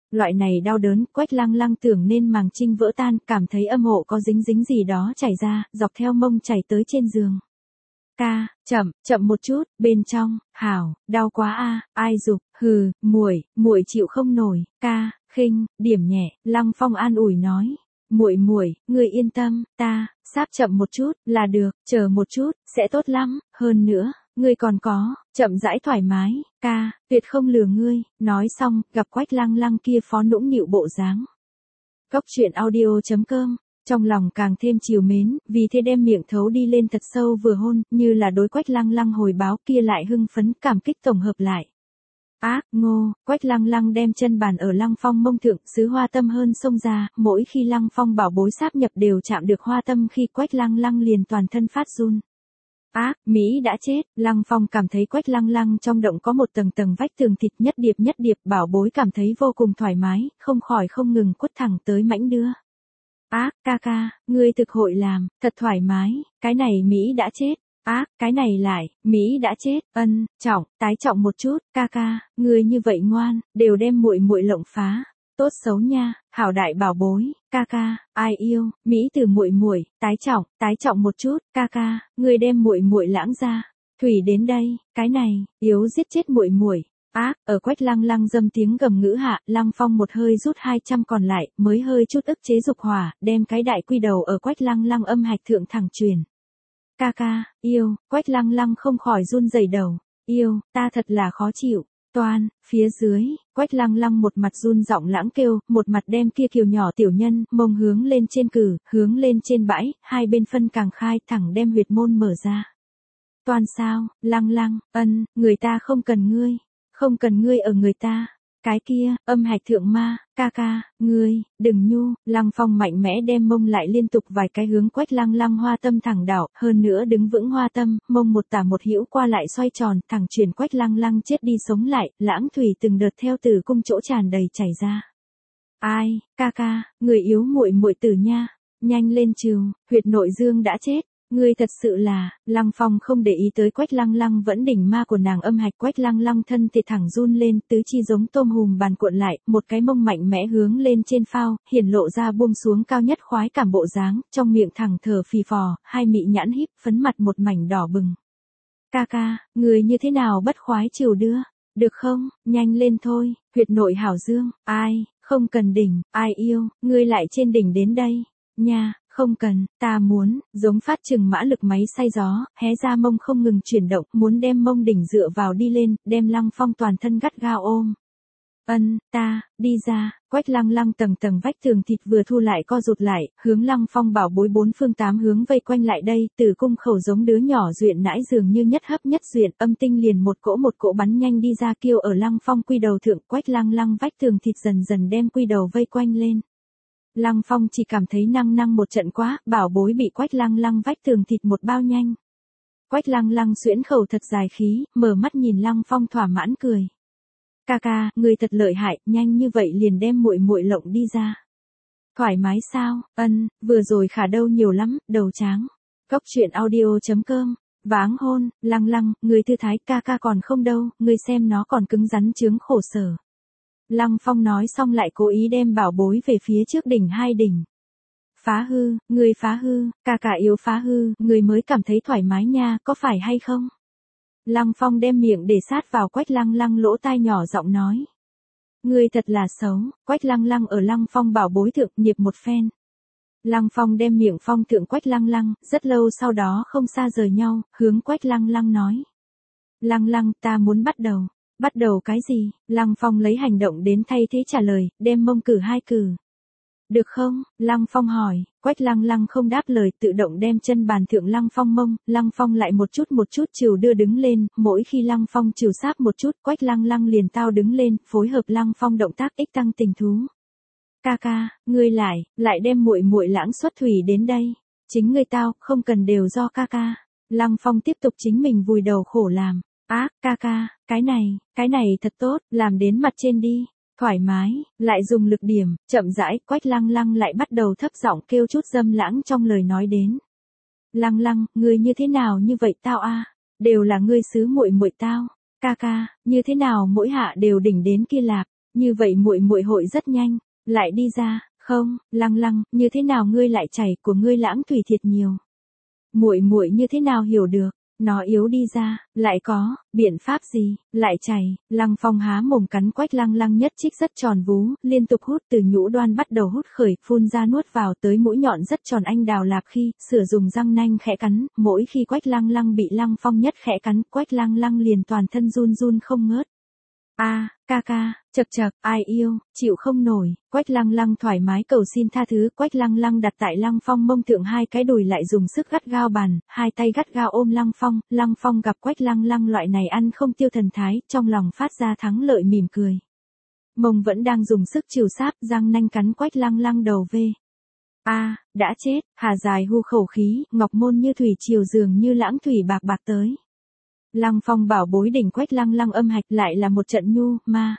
Loại này đau đớn, Quách Lăng Lăng tưởng nên màng trinh vỡ tan, cảm thấy âm hộ có dính dính gì đó chảy ra, dọc theo mông chảy tới trên giường. Ca, chậm một chút, bên trong, hảo, đau quá a, ai giục, hừ, muội chịu không nổi, ca, khinh, điểm nhẹ, Lăng Phong an ủi nói. Muội, ngươi yên tâm, ta, sáp chậm một chút, là được, chờ một chút, sẽ tốt lắm, hơn nữa, ngươi còn có, chậm rãi thoải mái, ca, tuyệt không lừa ngươi, nói xong, gặp Quách Lăng Lăng kia phó nũng nịu bộ dáng. Góc truyện audio.com, trong lòng càng thêm trìu mến, vì thế đem miệng thấu đi lên thật sâu vừa hôn, như là đối Quách Lăng Lăng hồi báo kia lại hưng phấn cảm kích tổng hợp lại. Ngô, Quách Lăng Lăng đem chân bàn ở Lăng Phong mông thượng, xứ hoa tâm hơn xông ra, mỗi khi Lăng Phong bảo bối sáp nhập đều chạm được hoa tâm khi Quách Lăng Lăng liền toàn thân phát run. Mỹ đã chết, Lăng Phong cảm thấy Quách Lăng Lăng trong động có một tầng tầng vách tường thịt nhất điệp, bảo bối cảm thấy vô cùng thoải mái, không khỏi không ngừng quất thẳng tới mãnh đưa. Ca, ngươi thực hội làm, thật thoải mái, cái này Mỹ đã chết. Cái này lại, Mỹ đã chết, tái trọng một chút, ca, ngươi như vậy ngoan, đều đem muội lộng phá, tốt xấu nha, hảo đại bảo bối, ca, ai yêu, Mỹ từ muội, tái trọng một chút, ca, ngươi đem muội lãng ra, Thủy đến đây, cái này, yếu giết chết muội. Ở Quách Lăng Lăng dâm tiếng gầm ngữ hạ, Lăng Phong một hơi rút 200 còn lại, mới hơi chút ức chế dục hỏa, đem cái đại quy đầu ở Quách Lăng Lăng âm hạch thượng thẳng truyền. Ca, yêu, Quách Lăng Lăng không khỏi run rẩy đầu, yêu, ta thật là khó chịu, phía dưới, Quách Lăng Lăng một mặt run giọng lãng kêu, một mặt đem kia kiều nhỏ tiểu nhân, mông hướng lên trên hướng lên trên bãi, hai bên phân càng khai thẳng đem huyệt môn mở ra. Sao, Lăng, người ta không cần ngươi ở người ta. Cái kia, âm hạch thượng ma, ca, ngươi, đừng nhu, Lăng Phong mạnh mẽ đem mông lại liên tục vài cái hướng Quách Lăng Lăng hoa tâm thẳng đảo, hơn nữa đứng vững hoa tâm, mông một tả một hữu qua lại xoay tròn, thẳng chuyển Quách Lăng Lăng chết đi sống lại, lãng thủy từng đợt theo tử cung chỗ tràn đầy chảy ra. Ai, ca, người yếu muội tử nha, nhanh lên trừ, huyệt nội dương đã chết. Ngươi thật sự là, Lăng Phong không để ý tới Quách Lăng Lăng vẫn đỉnh ma của nàng âm hạch Quách Lăng Lăng thân thì thẳng run lên, tứ chi giống tôm hùm bàn cuộn lại, một cái mông mạnh mẽ hướng lên trên phao, hiển lộ ra buông xuống cao nhất khoái cảm bộ dáng, trong miệng thẳng thở phì phò, hai mị nhãn híp, phấn mặt một mảnh đỏ bừng. Ca, người như thế nào bất khoái chiều đưa, được không, nhanh lên thôi, huyệt nội hảo dương, ai, không cần đỉnh, ai yêu, ngươi lại trên đỉnh đến đây, nha. Không cần, ta muốn, giống phát chừng mã lực máy xay gió, hé ra mông không ngừng chuyển động, muốn đem mông đỉnh dựa vào đi lên, đem Lăng Phong toàn thân gắt gao ôm. Đi ra, Quách Lăng Lăng tầng tầng vách tường thịt vừa thu lại co rụt lại, hướng Lăng Phong bảo bối bốn phương tám hướng vây quanh lại đây, tử cung khẩu giống đứa nhỏ duyện nãi dường như nhất hấp nhất duyện, âm tinh liền một cỗ bắn nhanh đi ra kêu ở Lăng Phong quy đầu thượng, Quách Lăng Lăng vách tường thịt dần dần đem quy đầu vây quanh lên. Lăng Phong chỉ cảm thấy năng một trận quá, bảo bối bị Quách Lăng Lăng vách tường thịt một bao nhanh. Quách Lăng Lăng xuyễn khẩu thật dài khí, mở mắt nhìn Lăng Phong thỏa mãn cười. Ca, người thật lợi hại, nhanh như vậy liền đem muội lộng đi ra. Thoải mái sao, vừa rồi khả đâu nhiều lắm, đầu tráng. Góc truyện audio.com, váng hôn, Lăng, người thư thái ca còn không đâu, người xem nó còn cứng rắn chướng khổ sở. Lăng Phong nói xong lại cố ý đem bảo bối về phía trước đỉnh hai đỉnh. Người phá hư, ca yếu phá hư, người mới cảm thấy thoải mái nha, có phải hay không? Lăng Phong đem miệng để sát vào Quách Lăng Lăng lỗ tai nhỏ giọng nói. Người thật là xấu, Quách Lăng Lăng ở Lăng Phong bảo bối thượng nhịp một phen. Lăng Phong đem miệng phong thượng Quách Lăng Lăng, rất lâu sau đó không xa rời nhau, hướng Quách Lăng Lăng nói. Lăng, ta muốn bắt đầu. Bắt đầu cái gì? Lăng Phong lấy hành động đến thay thế trả lời, đem mông cử hai cử. Được không? Lăng Phong hỏi, Quách Lăng Lăng không đáp lời tự động đem chân bàn thượng Lăng Phong mông, Lăng Phong lại một chút chiều đưa đứng lên, mỗi khi Lăng Phong chiều sáp một chút, Quách Lăng Lăng liền tao đứng lên, phối hợp Lăng Phong động tác ích tăng tình thú. Ca, ngươi lại đem muội lãng xuất thủy đến đây. Chính ngươi tao, không cần đều do ca. Lăng Phong tiếp tục chính mình vùi đầu khổ làm. Ca, cái này thật tốt, làm đến mặt trên đi, thoải mái, lại dùng lực điểm, chậm rãi, Quách Lăng Lăng lại bắt đầu thấp giọng kêu chút dâm lãng trong lời nói đến. Lăng, ngươi như thế nào như vậy tao đều là ngươi xứ muội tao, ca, như thế nào mỗi hạ đều đỉnh đến kia lạp, Như vậy muội muội hội rất nhanh lại đi ra, không, Lăng Lăng, như thế nào ngươi lại chảy, của ngươi lãng thủy thiệt nhiều. Muội muội như thế nào hiểu được, nó yếu đi ra, lại có biện pháp gì, lại chảy. Lăng Phong há mồm cắn Quách Lăng Lăng nhất trích rất tròn vú, liên tục hút từ nhũ đoan bắt đầu hút khởi, phun ra nuốt vào tới mũi nhọn rất tròn anh đào lạp khi, sửa dùng răng nanh khẽ cắn, mỗi khi Quách Lăng Lăng bị Lăng Phong nhất khẽ cắn, Quách Lăng Lăng liền toàn thân run run không ngớt. A, ca ca, chậc chậc, ai yêu, chịu không nổi. Quách Lăng Lăng thoải mái cầu xin tha thứ, Quách Lăng Lăng đặt tại Lăng Phong mông thượng hai cái đùi lại dùng sức gắt gao bàn, hai tay gắt gao ôm Lăng Phong gặp Quách Lăng Lăng loại này ăn không tiêu thần thái, trong lòng phát ra thắng lợi mỉm cười. Mông vẫn đang dùng sức chiều sáp, răng nanh cắn Quách Lăng Lăng đầu về. A, đã chết, hà dài hu khẩu khí, ngọc môn như thủy triều dường như lãng thủy bạc bạc tới. Lăng Phong bảo bối đỉnh Quách Lăng Lăng âm hạch lại là một trận nhu, ma.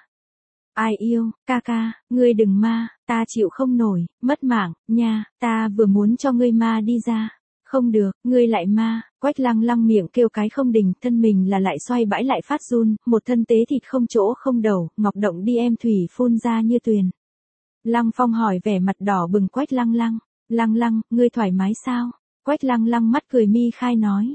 Ai yêu, ca ca, ngươi đừng ma, ta chịu không nổi, mất mạng, nha, ta vừa muốn cho ngươi ma đi ra. Không được, ngươi lại ma, Quách Lăng Lăng miệng kêu cái không đình, thân mình là lại xoay bãi lại phát run, một thân tế thịt không chỗ không đầu, ngọc động đi em thủy phun ra như tuyền. Lăng Phong hỏi vẻ mặt đỏ bừng Quách Lăng Lăng, Lăng Lăng, ngươi thoải mái sao? Quách Lăng Lăng mắt cười mi khai nói.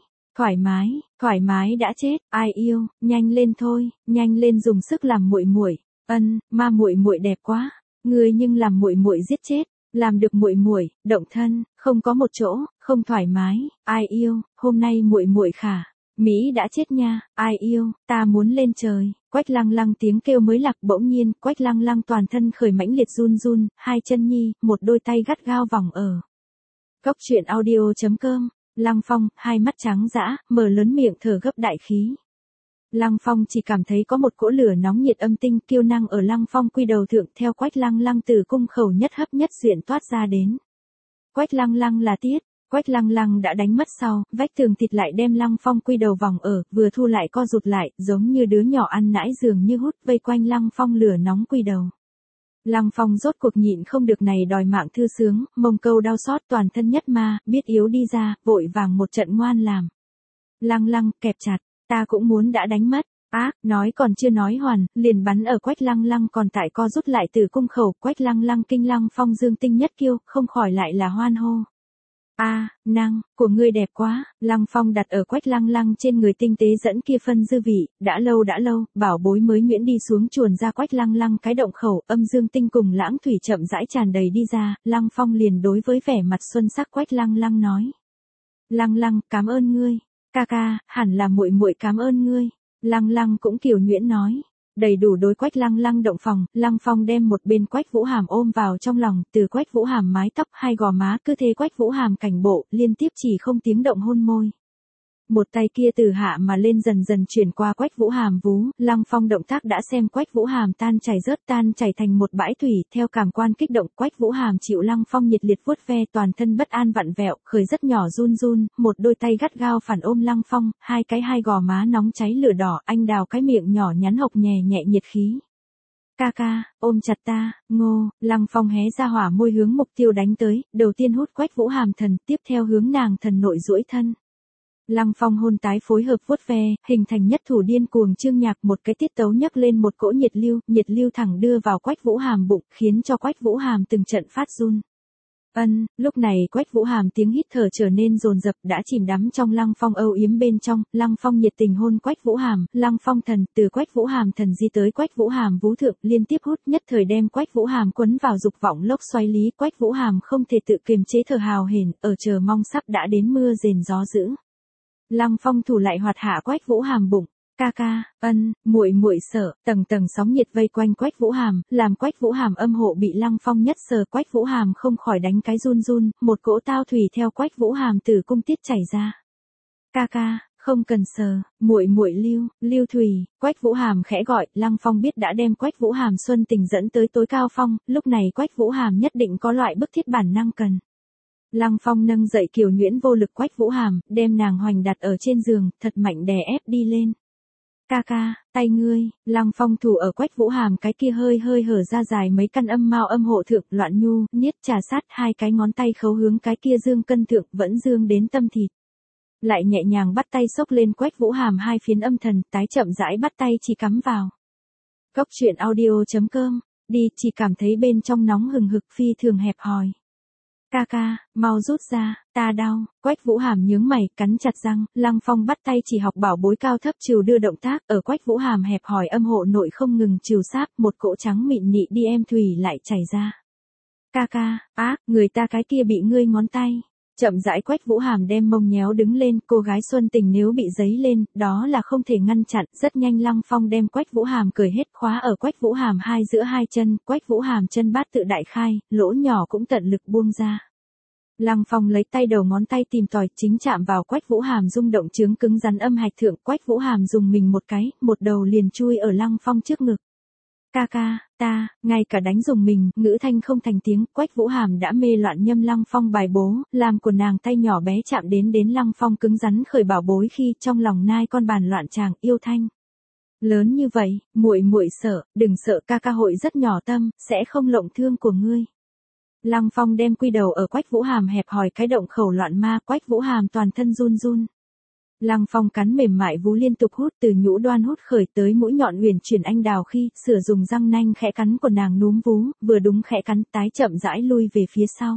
Thoải mái đã chết, ai yêu, nhanh lên thôi, nhanh lên dùng sức làm muội muội. Ân, ma muội muội đẹp quá, ngươi nhưng làm muội muội giết chết, làm được muội muội, động thân, không có một chỗ, không thoải mái, ai yêu, hôm nay muội muội khả. Mỹ đã chết nha, ai yêu, ta muốn lên trời. Quách Lăng Lăng tiếng kêu mới lạc, bỗng nhiên, Quách Lăng Lăng toàn thân khởi mãnh liệt run run, hai chân nhi, một đôi tay gắt gao vòng ở. Góc truyện audio.com. Lăng Phong, hai mắt trắng dã, mở lớn miệng thở gấp đại khí. Lăng Phong chỉ cảm thấy có một cỗ lửa nóng nhiệt âm tinh kiêu năng ở Lăng Phong quy đầu thượng theo Quách Lăng Lăng từ cung khẩu nhất hấp nhất duyện toát ra đến. Quách Lăng Lăng là tiết, Quách Lăng Lăng đã đánh mất sau, vách tường thịt lại đem Lăng Phong quy đầu vòng ở, vừa thu lại co rụt lại, giống như đứa nhỏ ăn nãi dường như hút vây quanh Lăng Phong lửa nóng quy đầu. Lăng Phong rốt cuộc nhịn không được này đòi mạng thư sướng, mông câu đau xót toàn thân nhất ma, biết yếu đi ra, vội vàng một trận ngoan làm. Lăng Lăng, kẹp chặt, ta cũng muốn đã đánh mất, ác, nói còn chưa nói hoàn, liền bắn ở Quách Lăng Lăng còn tại co rút lại từ cung khẩu, Quách Lăng Lăng kinh Lăng Phong dương tinh nhất kiêu, không khỏi lại là hoan hô. A, năng, của ngươi đẹp quá, Lăng Phong đặt ở Quách Lăng Lăng trên người tinh tế dẫn kia phân dư vị, đã lâu, bảo bối mới nhuyễn đi xuống chuồn ra Quách Lăng Lăng cái động khẩu, âm dương tinh cùng lãng thủy chậm rãi tràn đầy đi ra, Lăng Phong liền đối với vẻ mặt xuân sắc Quách Lăng Lăng nói. Lăng Lăng, cảm ơn ngươi, ca ca, hẳn là muội muội cảm ơn ngươi, Lăng Lăng cũng kiều nhuyễn nói. Đầy đủ đối Quách Lăng Lăng động phòng, Lăng Phong đem một bên Quách Vũ Hàm ôm vào trong lòng, từ Quách Vũ Hàm mái tóc hai gò má cứ thế Quách Vũ Hàm cảnh bộ, liên tiếp chỉ không tiếng động hôn môi. Một tay kia từ hạ mà lên dần dần chuyển qua Quách Vũ Hàm vú, Lăng Phong động tác đã xem Quách Vũ Hàm tan chảy thành một bãi thủy, theo cảm quan kích động Quách Vũ Hàm chịu Lăng Phong nhiệt liệt vuốt ve toàn thân bất an vặn vẹo, khởi rất nhỏ run run, một đôi tay gắt gao phản ôm Lăng Phong, hai gò má nóng cháy lửa đỏ, anh đào cái miệng nhỏ nhắn hộc nhẹ nhiệt khí. Ca ca, ôm chặt ta, ngô, Lăng Phong hé ra hỏa môi hướng mục tiêu đánh tới, đầu tiên hút Quách Vũ Hàm thần, tiếp theo hướng nàng thần nội duỗi thân. Lăng Phong hôn tái phối hợp vuốt ve, hình thành nhất thủ điên cuồng chương nhạc, một cái tiết tấu nhấc lên một cỗ nhiệt lưu thẳng đưa vào Quách Vũ Hàm bụng, khiến cho Quách Vũ Hàm từng trận phát run. Lúc này Quách Vũ Hàm tiếng hít thở trở nên dồn dập, đã chìm đắm trong Lăng Phong âu yếm bên trong, Lăng Phong nhiệt tình hôn Quách Vũ Hàm, Lăng Phong thần, từ Quách Vũ Hàm thần di tới Quách Vũ Hàm vú thượng, liên tiếp hút nhất thời đem Quách Vũ Hàm quấn vào dục vọng lốc xoáy lý, Quách Vũ Hàm không thể tự kiềm chế thở hào hển, ở chờ mong sắp đã đến mưa rền gió dữ. Lăng Phong thủ lại hoạt hạ Quách Vũ Hàm bụng, ca ca, muội muội sợ, tầng sóng nhiệt vây quanh Quách Vũ Hàm, làm Quách Vũ Hàm âm hộ bị Lăng Phong nhất sờ, Quách Vũ Hàm không khỏi đánh cái run, một cỗ tao thủy theo Quách Vũ Hàm từ cung tiết chảy ra. Ca ca, không cần sờ, muội muội lưu thủy, Quách Vũ Hàm khẽ gọi, Lăng Phong biết đã đem Quách Vũ Hàm xuân tình dẫn tới tối cao phong, lúc này Quách Vũ Hàm nhất định có loại bức thiết bản năng cần. Lăng Phong nâng dậy kiều nhuyễn vô lực Quách Vũ Hàm, đem nàng hoành đặt ở trên giường, thật mạnh đè ép đi lên. Ca ca, tay ngươi, Lăng Phong thủ ở Quách Vũ Hàm cái kia hơi hở ra dài mấy căn âm mao âm hộ thượng, loạn nhu, niết trà sát hai cái ngón tay khấu hướng cái kia dương cân thượng, vẫn dương đến tâm thịt. Lại nhẹ nhàng bắt tay xốc lên Quách Vũ Hàm hai phiến âm thần, tái chậm rãi bắt tay chỉ cắm vào. Cốc truyện audio.com, đi chỉ cảm thấy bên trong nóng hừng hực phi thường hẹp hòi. Ca ca, mau rút ra, ta đau. Quách Vũ Hàm nhướng mày, cắn chặt răng, Lăng Phong bắt tay chỉ học bảo bối cao thấp trừ đưa động tác, ở Quách Vũ Hàm hẹp hòi âm hộ nội không ngừng trừ sáp, một cỗ trắng mịn nị đi em thủy lại chảy ra. Ca ca, người ta cái kia bị ngươi ngón tay. Chậm rãi Quách Vũ Hàm đem mông nhéo đứng lên, cô gái xuân tình nếu bị giấy lên, đó là không thể ngăn chặn, rất nhanh Lăng Phong đem Quách Vũ Hàm cởi hết khóa ở Quách Vũ Hàm giữa hai chân, Quách Vũ Hàm chân bát tự đại khai, lỗ nhỏ cũng tận lực buông ra. Lăng Phong lấy tay đầu ngón tay tìm tòi, chính chạm vào Quách Vũ Hàm rung động chướng cứng rắn âm hạch thượng, Quách Vũ Hàm dùng mình một cái, một đầu liền chui ở Lăng Phong trước ngực. Ca ca, ta, ngay cả đánh dùng mình, ngữ thanh không thành tiếng, Quách Vũ Hàm đã mê loạn nhâm Lăng Phong bài bố, làm của nàng tay nhỏ bé chạm đến Lăng Phong cứng rắn khởi bảo bối khi trong lòng nai con bàn loạn tràng yêu thanh. Lớn như vậy, muội muội sợ, đừng sợ, ca ca hội rất nhỏ tâm, sẽ không lộng thương của ngươi. Lăng Phong đem quy đầu ở Quách Vũ Hàm hẹp hòi cái động khẩu loạn ma, Quách Vũ Hàm toàn thân run run. Lăng Phong cắn mềm mại vú liên tục hút từ nhũ đoan hút khởi tới mũi nhọn huyền chuyển anh đào khi sửa dùng răng nanh khẽ cắn của nàng núm vú, vừa đúng khẽ cắn tái chậm rãi lui về phía sau.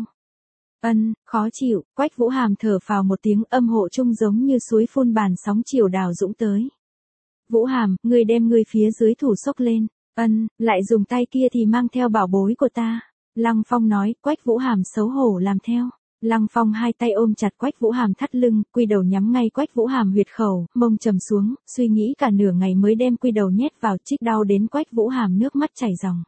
Khó chịu, Quách Vũ Hàm thở phào một tiếng âm hộ trung giống như suối phun bàn sóng chiều đào dũng tới. Vũ Hàm, ngươi đem ngươi phía dưới thủ xốc lên, lại dùng tay kia thì mang theo bảo bối của ta. Lăng Phong nói, Quách Vũ Hàm xấu hổ làm theo. Lăng Phong hai tay ôm chặt Quách Vũ Hàm thắt lưng, quy đầu nhắm ngay Quách Vũ Hàm huyệt khẩu, mông trầm xuống, suy nghĩ cả nửa ngày mới đem quy đầu nhét vào, trích đau đến Quách Vũ Hàm nước mắt chảy ròng.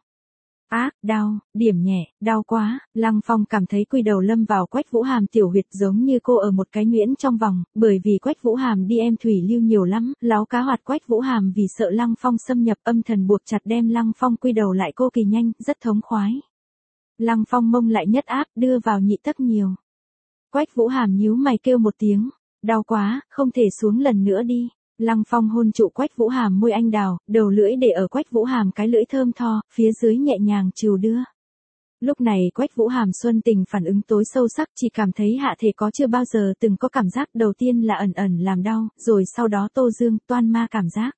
Đau, điểm nhẹ, đau quá. Lăng Phong cảm thấy quy đầu lâm vào Quách Vũ Hàm tiểu huyệt giống như cô ở một cái nhuyễn trong vòng, bởi vì Quách Vũ Hàm đi em thủy lưu nhiều lắm, láo cá hoạt Quách Vũ Hàm vì sợ Lăng Phong xâm nhập âm thần buộc chặt đem Lăng Phong quy đầu lại cô kỳ nhanh, rất thống khoái. Lăng Phong mông lại nhất áp, đưa vào nhị tấc nhiều. Quách Vũ Hàm nhíu mày kêu một tiếng, đau quá, không thể xuống lần nữa đi. Lăng Phong hôn trụ Quách Vũ Hàm môi anh đào, đầu lưỡi để ở Quách Vũ Hàm cái lưỡi thơm tho, phía dưới nhẹ nhàng trừu đưa. Lúc này Quách Vũ Hàm xuân tình phản ứng tối sâu sắc, chỉ cảm thấy hạ thể có chưa bao giờ từng có cảm giác, đầu tiên là ẩn làm đau, rồi sau đó tô dương, toan ma cảm giác.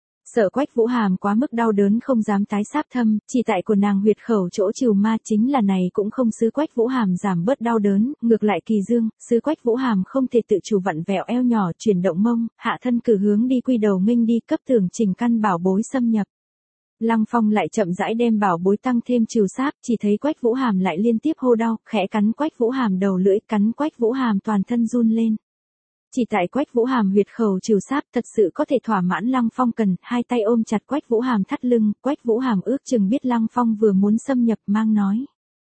Sợ Quách Vũ Hàm quá mức đau đớn không dám tái sáp thâm, chỉ tại của nàng huyệt khẩu chỗ trừ ma chính là này cũng không sứ Quách Vũ Hàm giảm bớt đau đớn, ngược lại kỳ dương, sứ Quách Vũ Hàm không thể tự chủ vặn vẹo eo nhỏ chuyển động mông, hạ thân cử hướng đi quy đầu nghênh đi cấp tưởng trình căn bảo bối xâm nhập. Lăng Phong lại chậm rãi đem bảo bối tăng thêm trừ sáp, chỉ thấy Quách Vũ Hàm lại liên tiếp hô đau, khẽ cắn Quách Vũ Hàm đầu lưỡi, cắn Quách Vũ Hàm toàn thân run lên. Chỉ tại Quách Vũ Hàm huyệt khẩu trừ sáp thật sự có thể thỏa mãn Lăng Phong cần, hai tay ôm chặt Quách Vũ Hàm thắt lưng, Quách Vũ Hàm ước chừng biết Lăng Phong vừa muốn xâm nhập mang nói.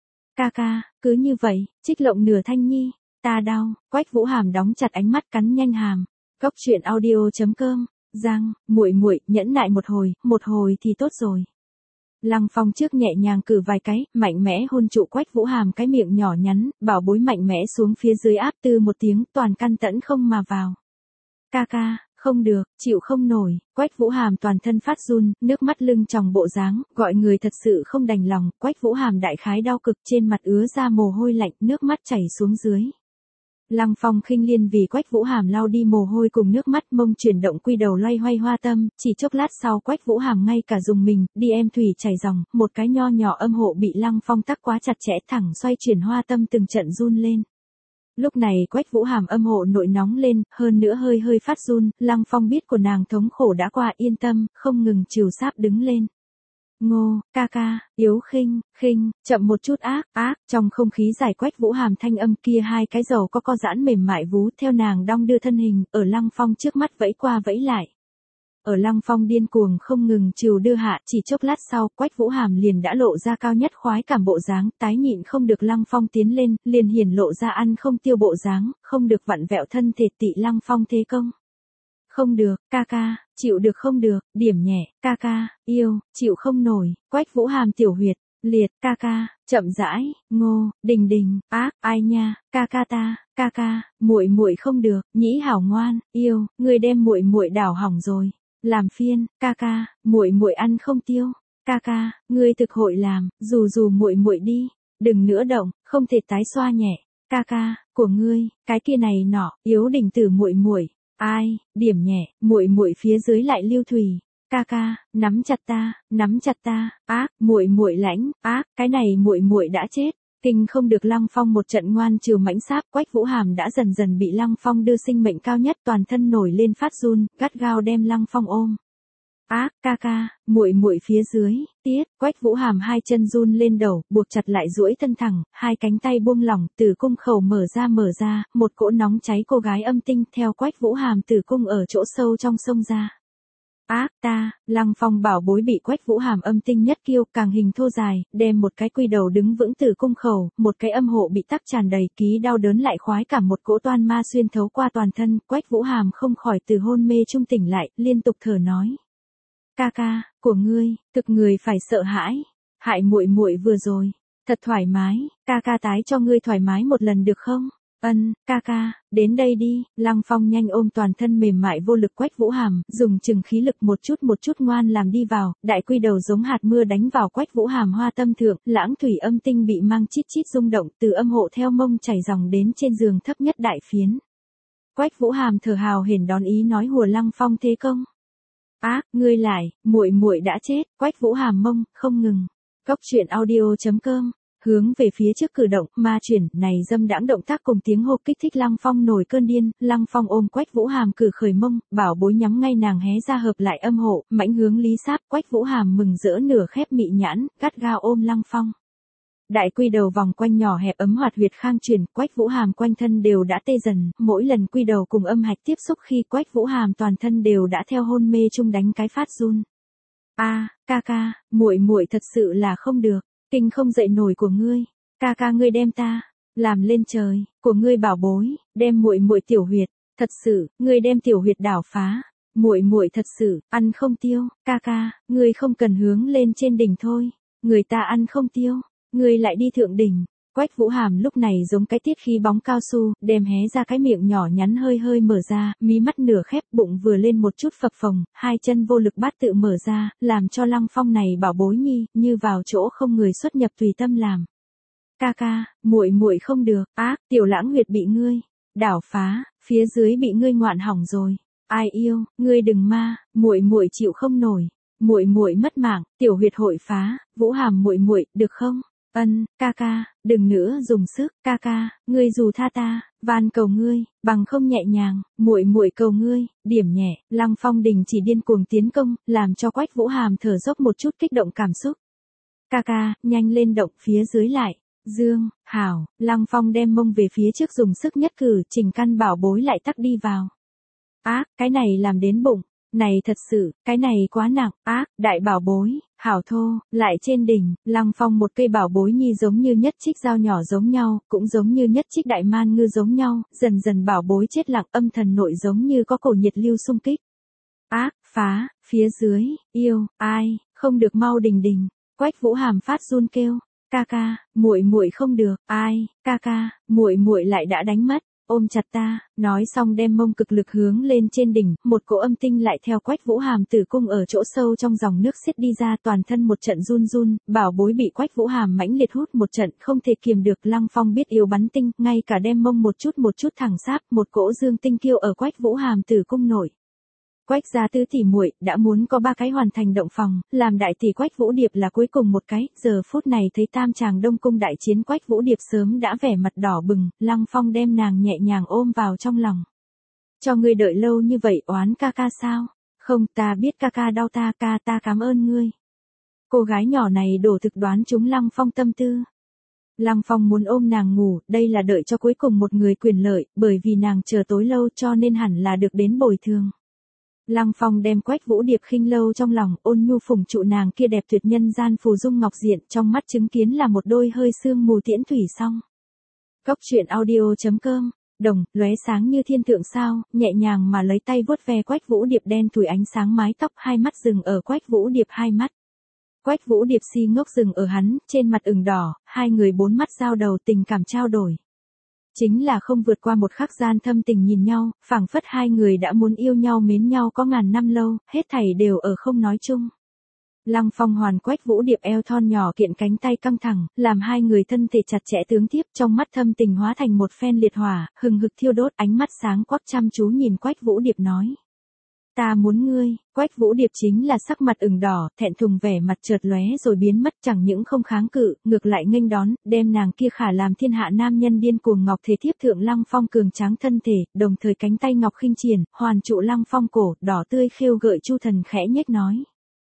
Ca ca, cứ như vậy, trích lộng nửa thanh nhi, ta đau, Quách Vũ Hàm đóng chặt ánh mắt cắn nhanh hàm. Cốc truyện audio.com, Giang, muội muội, nhẫn nại một hồi thì tốt rồi. Lăng Phong trước nhẹ nhàng cử vài cái, mạnh mẽ hôn trụ Quách Vũ Hàm cái miệng nhỏ nhắn, bảo bối mạnh mẽ xuống phía dưới áp tư một tiếng, toàn căn tẫn không mà vào. Ca ca, không được, chịu không nổi, Quách Vũ Hàm toàn thân phát run, nước mắt lưng tròng bộ dáng, gọi người thật sự không đành lòng, Quách Vũ Hàm đại khái đau cực trên mặt ứa ra mồ hôi lạnh, nước mắt chảy xuống dưới. Lăng Phong khinh liên vì Quách Vũ Hàm lau đi mồ hôi cùng nước mắt, mông chuyển động quy đầu loay hoay hoa tâm, chỉ chốc lát sau Quách Vũ Hàm ngay cả dùng mình, đi em thủy chảy ròng, một cái nho nhỏ âm hộ bị Lăng Phong tắc quá chặt chẽ thẳng xoay chuyển hoa tâm từng trận run lên. Lúc này Quách Vũ Hàm âm hộ nội nóng lên, hơn nữa hơi phát run, Lăng Phong biết của nàng thống khổ đã qua, yên tâm, không ngừng trừ sáp đứng lên. Ngô, ca ca, yếu khinh, chậm một chút trong không khí giải Quách Vũ Hàm thanh âm kia hai cái dầu co giãn mềm mại vú theo nàng đong đưa thân hình, ở Lăng Phong trước mắt vẫy qua vẫy lại. Ở Lăng Phong điên cuồng không ngừng trừ đưa hạ, chỉ chốc lát sau, Quách Vũ Hàm liền đã lộ ra cao nhất khoái cảm bộ dáng, tái nhịn không được Lăng Phong tiến lên, liền hiển lộ ra ăn không tiêu bộ dáng, không được vặn vẹo thân thể tị Lăng Phong thế công. Không được, ca ca, chịu được không được, điểm nhẹ, ca ca, yêu, chịu không nổi, Quách Vũ Hàm tiểu huyệt, liệt, ca ca, chậm rãi, Ngô, đình, ai nha, ca ca, muội muội không được, nhĩ hảo ngoan, yêu, ngươi đem muội muội đảo hỏng rồi, làm phiên, ca ca, muội muội ăn không tiêu, ca ca, ngươi thực hội làm, dù muội muội đi, đừng nữa động, không thể tái xoa nhẹ, ca ca, của ngươi, cái kia này nọ, yếu đỉnh tử muội muội. Ai, điểm nhẹ, muội muội phía dưới lại lưu thủy. nắm chặt ta, muội muội lãnh, cái này muội muội đã chết. Kinh không được Lăng Phong một trận ngoan trừ mãnh sáp, Quách Vũ Hàm đã dần dần bị Lăng Phong đưa sinh mệnh cao nhất, toàn thân nổi lên phát run, gắt gao đem Lăng Phong ôm. Muội muội phía dưới, tiết, Quách Vũ Hàm hai chân run lên đầu, buộc chặt lại duỗi thân thẳng, hai cánh tay buông lỏng, tử cung khẩu mở ra, một cỗ nóng cháy cô gái âm tinh theo Quách Vũ Hàm tử cung ở chỗ sâu trong sông ra. Lăng Phong bảo bối bị Quách Vũ Hàm âm tinh nhất kiêu, càng hình thô dài, đem một cái quy đầu đứng vững tử cung khẩu, một cái âm hộ bị tắc tràn đầy, ký đau đớn lại khoái cảm một cỗ toan ma xuyên thấu qua toàn thân, Quách Vũ Hàm không khỏi từ hôn mê trung tỉnh lại, liên tục thở nói. Của ngươi, thực người phải sợ hãi, hại muội muội vừa rồi, thật thoải mái, tái cho ngươi thoải mái một lần được không? Ân, đến đây đi, Lăng Phong nhanh ôm toàn thân mềm mại vô lực Quách Vũ Hàm, dùng chừng khí lực một chút ngoan làm đi vào, đại quy đầu giống hạt mưa đánh vào Quách Vũ Hàm hoa tâm thượng, lãng thủy âm tinh bị mang chít chít rung động, từ âm hộ theo mông chảy dòng đến trên giường thấp nhất đại phiến. Quách Vũ Hàm thở hào hển đón ý nói hùa Lăng Phong thế công. Ngươi lại, muội muội đã chết, Quách Vũ Hàm mông, không ngừng. Cốc truyện audio.com, hướng về phía trước cử động, ma chuyển, này dâm đãng động tác cùng tiếng hô kích thích Lăng Phong nổi cơn điên, Lăng Phong ôm Quách Vũ Hàm cử khởi mông, bảo bối nhắm ngay nàng hé ra hợp lại âm hộ, mãnh hướng lý sáp, Quách Vũ Hàm mừng rỡ nửa khép mị nhãn, gắt gao ôm Lăng Phong. Đại quy đầu vòng quanh nhỏ hẹp ấm hoạt huyệt khang truyền, Quách Vũ Hàm quanh thân đều đã tê dần, mỗi lần quy đầu cùng âm hạch tiếp xúc khi Quách Vũ Hàm toàn thân đều đã theo hôn mê chung đánh cái phát run. Muội muội thật sự là không được, kinh không dậy nổi của ngươi, ngươi đem ta làm lên trời, của ngươi bảo bối, đem muội muội tiểu huyệt, thật sự, ngươi đem tiểu huyệt đảo phá, muội muội thật sự ăn không tiêu, ngươi không cần hướng lên trên đỉnh thôi, người ta ăn không tiêu. Ngươi lại đi thượng đỉnh. Quách Vũ Hàm lúc này giống cái tiết khí bóng cao su, đem hé ra cái miệng nhỏ nhắn hơi mở ra, mí mắt nửa khép, bụng vừa lên một chút phập phồng, hai chân vô lực bát tự mở ra, làm cho Lăng Phong này bảo bối nhi, như vào chỗ không người xuất nhập tùy tâm làm. Muội muội không được, tiểu lãng huyệt bị ngươi đảo phá, phía dưới bị ngươi ngoạn hỏng rồi. Ai yêu, ngươi đừng ma, muội muội chịu không nổi. Muội muội mất mạng, tiểu huyệt hội phá, Vũ Hàm muội muội, được không? Ân, đừng nữa dùng sức, ngươi dù tha ta, van cầu ngươi, bằng không nhẹ nhàng, muội muội cầu ngươi, điểm nhẹ, Lăng Phong đình chỉ điên cuồng tiến công, làm cho Quách Vũ Hàm thở dốc một chút kích động cảm xúc. Nhanh lên động phía dưới lại, Dương, hảo, Lăng Phong đem mông về phía trước dùng sức nhất cử, Trình căn bảo bối lại tắc đi vào. Cái này làm đến bụng. Này thật sự, cái này quá nặng, đại bảo bối, hảo thô, lại trên đỉnh, Lăng Phong một cây bảo bối nhi giống như nhất trích dao nhỏ giống nhau, cũng giống như nhất trích đại man ngư giống nhau, dần dần bảo bối chết lặng âm thần nội giống như có cổ nhiệt lưu xung kích. Phá, phía dưới, yêu, ai, không được mau đình, Quách Vũ Hàm phát run kêu, muội muội không được, ai, muội muội lại đã đánh mất. Ôm chặt ta, nói xong đem mông cực lực hướng lên trên đỉnh, một cỗ âm tinh lại theo Quách Vũ Hàm tử cung ở chỗ sâu trong dòng nước xiết đi ra, toàn thân một trận run, bảo bối bị Quách Vũ Hàm mãnh liệt hút một trận, không thể kiềm được, Lăng Phong biết yêu bắn tinh, ngay cả đem mông một chút thẳng sáp, một cỗ dương tinh kiêu ở Quách Vũ Hàm tử cung nổi. Quách gia tứ tỷ muội đã muốn có 3 cái hoàn thành động phòng, làm đại tỷ Quách Vũ Điệp là cuối cùng một cái, giờ phút này thấy tam tràng Đông cung đại chiến Quách Vũ Điệp sớm đã vẻ mặt đỏ bừng, Lăng Phong đem nàng nhẹ nhàng ôm vào trong lòng. Cho ngươi đợi lâu như vậy oán sao? Không, ta biết đau ta cảm ơn ngươi. Cô gái nhỏ này đổ thực đoán trúng Lăng Phong tâm tư. Lăng Phong muốn ôm nàng ngủ, đây là đợi cho cuối cùng một người quyền lợi, bởi vì nàng chờ tối lâu cho nên hẳn là được đến bồi thường. Lăng Phong đem Quách Vũ Điệp khinh lâu trong lòng, ôn nhu phụng trụ nàng kia đẹp tuyệt nhân gian phù dung ngọc diện, trong mắt chứng kiến là một đôi hơi sương mù tiễn thủy song. Cốc truyện audio.com, đồng, lóe sáng như thiên thượng sao, nhẹ nhàng mà lấy tay vuốt ve Quách Vũ Điệp đen thủi ánh sáng mái tóc, hai mắt dừng ở Quách Vũ Điệp hai mắt. Quách Vũ Điệp si ngốc dừng ở hắn, trên mặt ửng đỏ, hai người bốn mắt giao đầu tình cảm trao đổi. Chính là không vượt qua một khắc gian thâm tình nhìn nhau, phảng phất hai người đã muốn yêu nhau mến nhau có ngàn năm lâu, hết thảy đều ở không nói chung. Lăng Phong hoàn Quách Vũ Điệp eo thon nhỏ kiện cánh tay căng thẳng, làm hai người thân thể chặt chẽ tướng tiếp, trong mắt thâm tình hóa thành một phen liệt hỏa, hừng hực thiêu đốt, ánh mắt sáng quắc chăm chú nhìn Quách Vũ Điệp nói. Ta muốn ngươi, Quách Vũ Điệp chính là sắc mặt ửng đỏ, thẹn thùng vẻ mặt chợt lóe rồi biến mất, chẳng những không kháng cự, ngược lại nghênh đón, đem nàng kia khả làm thiên hạ nam nhân điên cuồng ngọc thể thiếp thượng Lăng Phong cường tráng thân thể, đồng thời cánh tay ngọc khinh triển, hoàn trụ Lăng Phong cổ, đỏ tươi khêu gợi Chu Thần khẽ nhếch nói.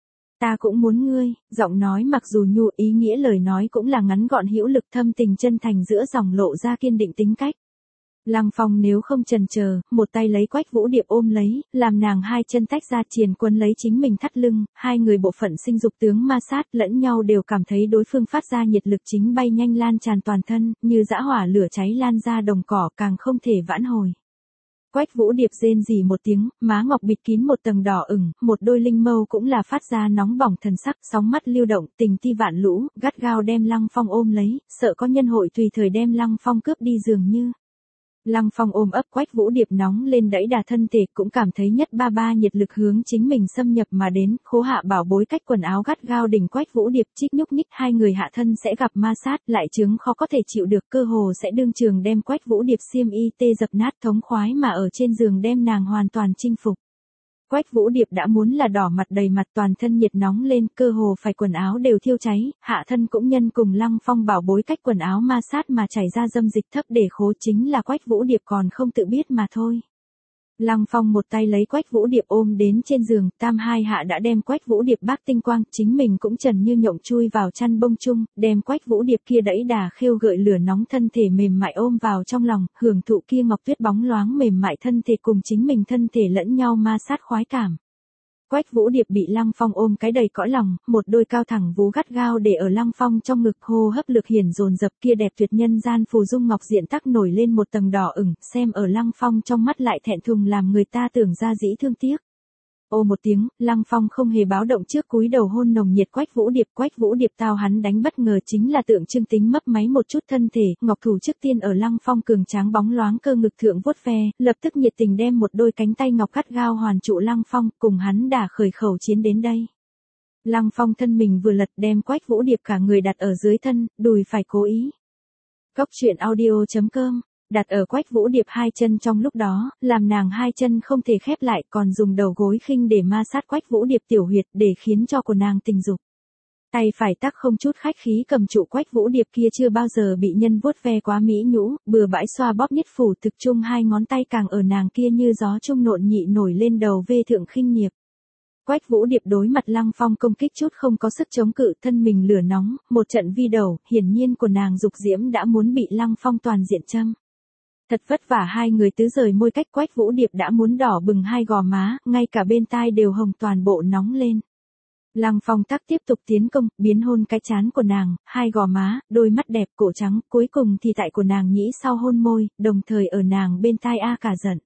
Ta cũng muốn ngươi, giọng nói mặc dù nhu ý nghĩa lời nói cũng là ngắn gọn hữu lực thâm tình chân thành giữa dòng lộ ra kiên định tính cách. Lăng Phong nếu không chần chờ, một tay lấy Quách Vũ Điệp ôm lấy, làm nàng hai chân tách ra triền quấn lấy chính mình thắt lưng, hai người bộ phận sinh dục tướng ma sát lẫn nhau đều cảm thấy đối phương phát ra nhiệt lực chính bay nhanh lan tràn toàn thân, như dã hỏa lửa cháy lan ra đồng cỏ càng không thể vãn hồi. Quách Vũ Điệp rên rỉ một tiếng, má ngọc bịt kín một tầng đỏ ửng, một đôi linh mâu cũng là phát ra nóng bỏng thần sắc, sóng mắt lưu động, tình ti vạn lũ, gắt gao đem Lăng Phong ôm lấy, sợ có nhân hội tùy thời đem Lăng Phong cướp đi dường như. Lăng Phong ôm ấp Quách Vũ Điệp nóng lên đẩy đà thân thể cũng cảm thấy nhất ba ba nhiệt lực hướng chính mình xâm nhập mà đến, khố hạ bảo bối cách quần áo gắt gao đỉnh Quách Vũ Điệp chích nhúc nhích hai người hạ thân sẽ gặp ma sát lại chứng khó có thể chịu được cơ hồ sẽ đương trường đem Quách Vũ Điệp xiêm y tê dập nát thống khoái mà ở trên giường đem nàng hoàn toàn chinh phục. Quách Vũ Điệp đã muốn là đỏ mặt đầy mặt toàn thân nhiệt nóng lên cơ hồ phải quần áo đều thiêu cháy, hạ thân cũng nhân cùng Lăng Phong bảo bối cách quần áo ma sát mà chảy ra dâm dịch thấp để khố chính là Quách Vũ Điệp còn không tự biết mà thôi. Lăng Phong một tay lấy Quách Vũ Điệp ôm đến trên giường, tam hai hạ đã đem Quách Vũ Điệp bác tinh quang, chính mình cũng trần như nhộng chui vào chăn bông chung, đem Quách Vũ Điệp kia đẩy đà khêu gợi lửa nóng thân thể mềm mại ôm vào trong lòng, hưởng thụ kia ngọc tuyết bóng loáng mềm mại thân thể cùng chính mình thân thể lẫn nhau ma sát khoái cảm. Quách Vũ Điệp bị Lăng Phong ôm cái đầy cõi lòng, một đôi cao thẳng vú gắt gao để ở Lăng Phong trong ngực hô hấp lực hiển dồn dập kia đẹp tuyệt nhân gian phù dung ngọc diện tắc nổi lên một tầng đỏ ửng, xem ở Lăng Phong trong mắt lại thẹn thùng làm người ta tưởng ra dĩ thương tiếc. Ô một tiếng, Lăng Phong không hề báo động trước cúi đầu hôn nồng nhiệt Quách Vũ Điệp tao hắn đánh bất ngờ chính là tượng trưng tính mấp máy một chút thân thể, ngọc thủ trước tiên ở Lăng Phong cường tráng bóng loáng cơ ngực thượng vuốt ve, lập tức nhiệt tình đem một đôi cánh tay ngọc gắt gao hoàn trụ Lăng Phong, cùng hắn đả khởi khẩu chiến đến đây. Lăng Phong thân mình vừa lật đem Quách Vũ Điệp cả người đặt ở dưới thân, đùi phải cố ý. Cốc truyện audio.com đặt ở Quách Vũ Điệp hai chân trong lúc đó, làm nàng hai chân không thể khép lại còn dùng đầu gối khinh để ma sát Quách Vũ Điệp tiểu huyệt để khiến cho của nàng tình dục. Tay phải tắc không chút khách khí cầm trụ Quách Vũ Điệp kia chưa bao giờ bị nhân vuốt ve quá mỹ nhũ, bừa bãi xoa bóp nhất phủ thực chung hai ngón tay càng ở nàng kia như gió trung nộn nhị nổi lên đầu vê thượng khinh nghiệp. Quách Vũ Điệp đối mặt Lăng Phong công kích chút không có sức chống cự thân mình lửa nóng, một trận vi đầu, hiển nhiên của nàng dục diễm đã muốn bị Lăng Phong toàn diện châm. Thật vất vả hai người tứ rời môi cách Quách Vũ Điệp đã muốn đỏ bừng hai gò má, ngay cả bên tai đều hồng toàn bộ nóng lên. Lăng Phong tắc tiếp tục tiến công, biến hôn cái trán của nàng, hai gò má, đôi mắt đẹp cổ trắng, cuối cùng thì tại của nàng nhĩ sau hôn môi, đồng thời ở nàng bên tai a cả giận.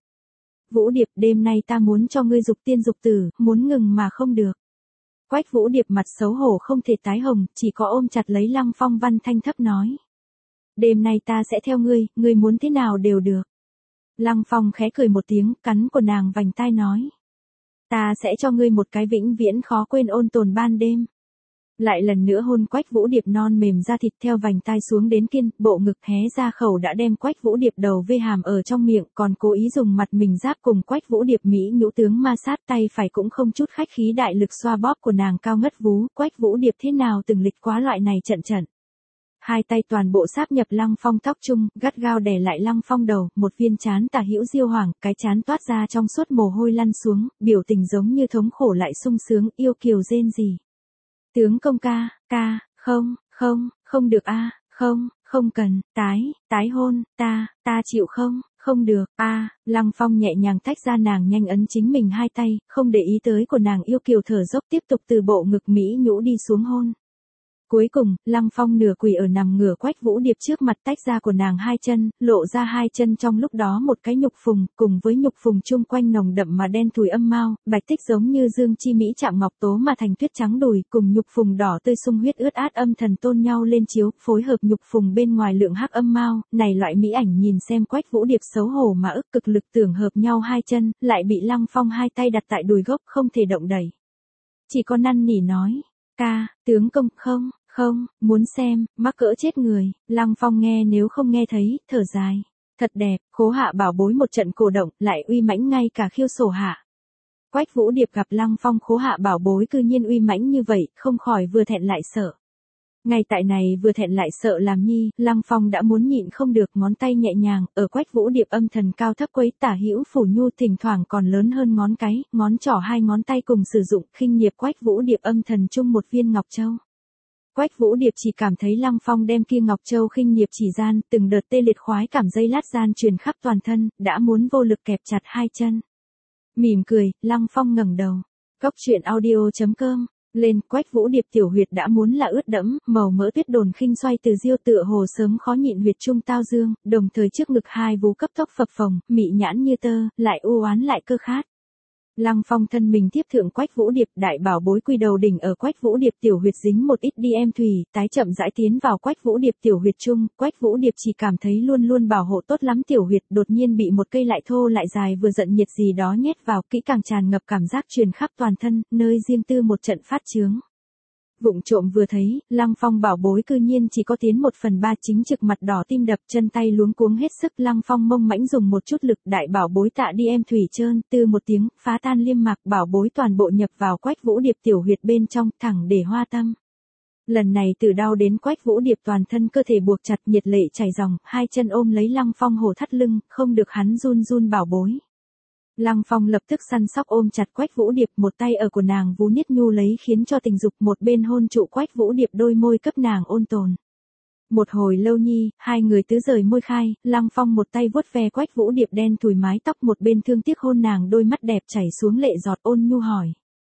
Vũ Điệp đêm nay ta muốn cho ngươi dục tiên dục tử, muốn ngừng mà không được. Quách Vũ Điệp mặt xấu hổ không thể tái hồng, chỉ có ôm chặt lấy Lăng Phong văn thanh thấp nói. Đêm nay ta sẽ theo ngươi muốn thế nào đều được. Lăng Phong khẽ cười một tiếng, cắn của nàng vành tai nói. Ta sẽ cho ngươi một cái vĩnh viễn khó quên ôn tồn ban đêm. Lại lần nữa hôn Quách Vũ Điệp non mềm da thịt theo vành tai xuống đến kiên, bộ ngực hé ra khẩu đã đem Quách Vũ Điệp đầu vê hàm ở trong miệng, còn cố ý dùng mặt mình giáp cùng Quách Vũ Điệp mỹ nhũ tướng ma sát tay phải cũng không chút khách khí đại lực xoa bóp của nàng cao ngất vú, Quách Vũ Điệp thế nào từng lịch quá loại này trận. Hai tay toàn bộ sáp nhập Lăng Phong tóc chung, gắt gao đè lại Lăng Phong đầu, một viên trán tả hữu diêu hoàng, cái trán toát ra trong suốt mồ hôi lăn xuống, biểu tình giống như thống khổ lại sung sướng, yêu kiều rên rỉ. Tướng công ca, không được a, không cần, tái hôn, ta chịu không được, Lăng Phong nhẹ nhàng tách ra nàng nhanh ấn chính mình hai tay, không để ý tới của nàng yêu kiều thở dốc tiếp tục từ bộ ngực mỹ nhũ đi xuống hôn. Cuối cùng, Lăng Phong nửa quỳ ở nằm ngửa Quách Vũ Điệp trước mặt tách ra của nàng hai chân, lộ ra hai chân trong lúc đó một cái nhục phùng, cùng với nhục phùng chung quanh nồng đậm mà đen thùi âm mao, bạch tích giống như dương chi mỹ chạm ngọc tố mà thành tuyết trắng đùi, cùng nhục phùng đỏ tươi sung huyết ướt át âm thần tôn nhau lên chiếu, phối hợp nhục phùng bên ngoài lượng hắc âm mao, này loại mỹ ảnh nhìn xem Quách Vũ Điệp xấu hổ mà ức cực lực tưởng hợp nhau hai chân, lại bị Lăng Phong hai tay đặt tại đùi gốc không thể động đẩy. Chỉ có năn nỉ nói, ca, tướng công không, muốn xem, mắc cỡ chết người. Lăng Phong nghe nếu không nghe thấy, thở dài. Thật đẹp, khố hạ bảo bối một trận cổ động, lại uy mãnh ngay cả khiêu sổ hạ. Quách Vũ Điệp gặp Lăng Phong khố hạ bảo bối cư nhiên uy mãnh như vậy, không khỏi vừa thẹn lại sợ. Ngay tại này vừa thẹn lại sợ làm nhi, Lăng Phong đã muốn nhịn không được, ngón tay nhẹ nhàng, ở Quách Vũ Điệp âm thần cao thấp quấy tả hữu phủ nhu, thỉnh thoảng còn lớn hơn ngón cái, ngón trỏ hai ngón tay cùng sử dụng, khinh nhiệp Quách Vũ Điệp âm thần chung một viên ngọc châu. Quách Vũ Điệp chỉ cảm thấy Lăng Phong đem kia ngọc châu khinh nhiệp chỉ gian, từng đợt tê liệt khoái cảm dây lát gian truyền khắp toàn thân, đã muốn vô lực kẹp chặt hai chân. Mỉm cười, Lăng Phong ngẩng đầu. Cốc truyện audio.com lên, Quách Vũ Điệp tiểu huyệt đã muốn là ướt đẫm, màu mỡ tuyết đồn khinh xoay từ diêu tựa hồ sớm khó nhịn huyệt trung tao dương, đồng thời trước ngực hai vú cấp tốc phập phồng, mị nhãn như tơ, lại u oán lại cơ khát. Lăng Phong thân mình tiếp thượng Quách Vũ Điệp, đại bảo bối quy đầu đỉnh ở Quách Vũ Điệp tiểu huyệt dính một ít đi em thủy, tái chậm rãi tiến vào Quách Vũ Điệp tiểu huyệt chung, Quách Vũ Điệp chỉ cảm thấy luôn luôn bảo hộ tốt lắm tiểu huyệt, đột nhiên bị một cây lại thô lại dài vừa giận nhiệt gì đó nhét vào, kỹ càng tràn ngập cảm giác truyền khắp toàn thân, nơi riêng tư một trận phát chướng. Vụng trộm vừa thấy, Lăng Phong bảo bối cư nhiên chỉ có tiến 1/3, chính trực mặt đỏ tim đập, chân tay luống cuống hết sức, Lăng Phong mông mãnh dùng một chút lực, đại bảo bối tạ đi em thủy trơn, từ một tiếng, phá tan liêm mạc, bảo bối toàn bộ nhập vào Quách Vũ Điệp tiểu huyệt bên trong, thẳng để hoa tâm. Lần này từ đau đến Quách Vũ Điệp toàn thân cơ thể buộc chặt, nhiệt lệ chảy ròng, hai chân ôm lấy Lăng Phong hổ thắt lưng, không được hắn run run bảo bối. Lăng Phong lập tức săn sóc ôm chặt Quách Vũ Điệp, một tay ở của nàng vú niết nhu lấy khiến cho tình dục, một bên hôn trụ Quách Vũ Điệp đôi môi cấp nàng ôn tồn. Một hồi lâu nhi, hai người tứ rời môi khai, Lăng Phong một tay vuốt ve Quách Vũ Điệp đen thùi mái tóc, một bên thương tiếc hôn nàng đôi mắt đẹp chảy xuống lệ giọt, ôn nhu hỏi.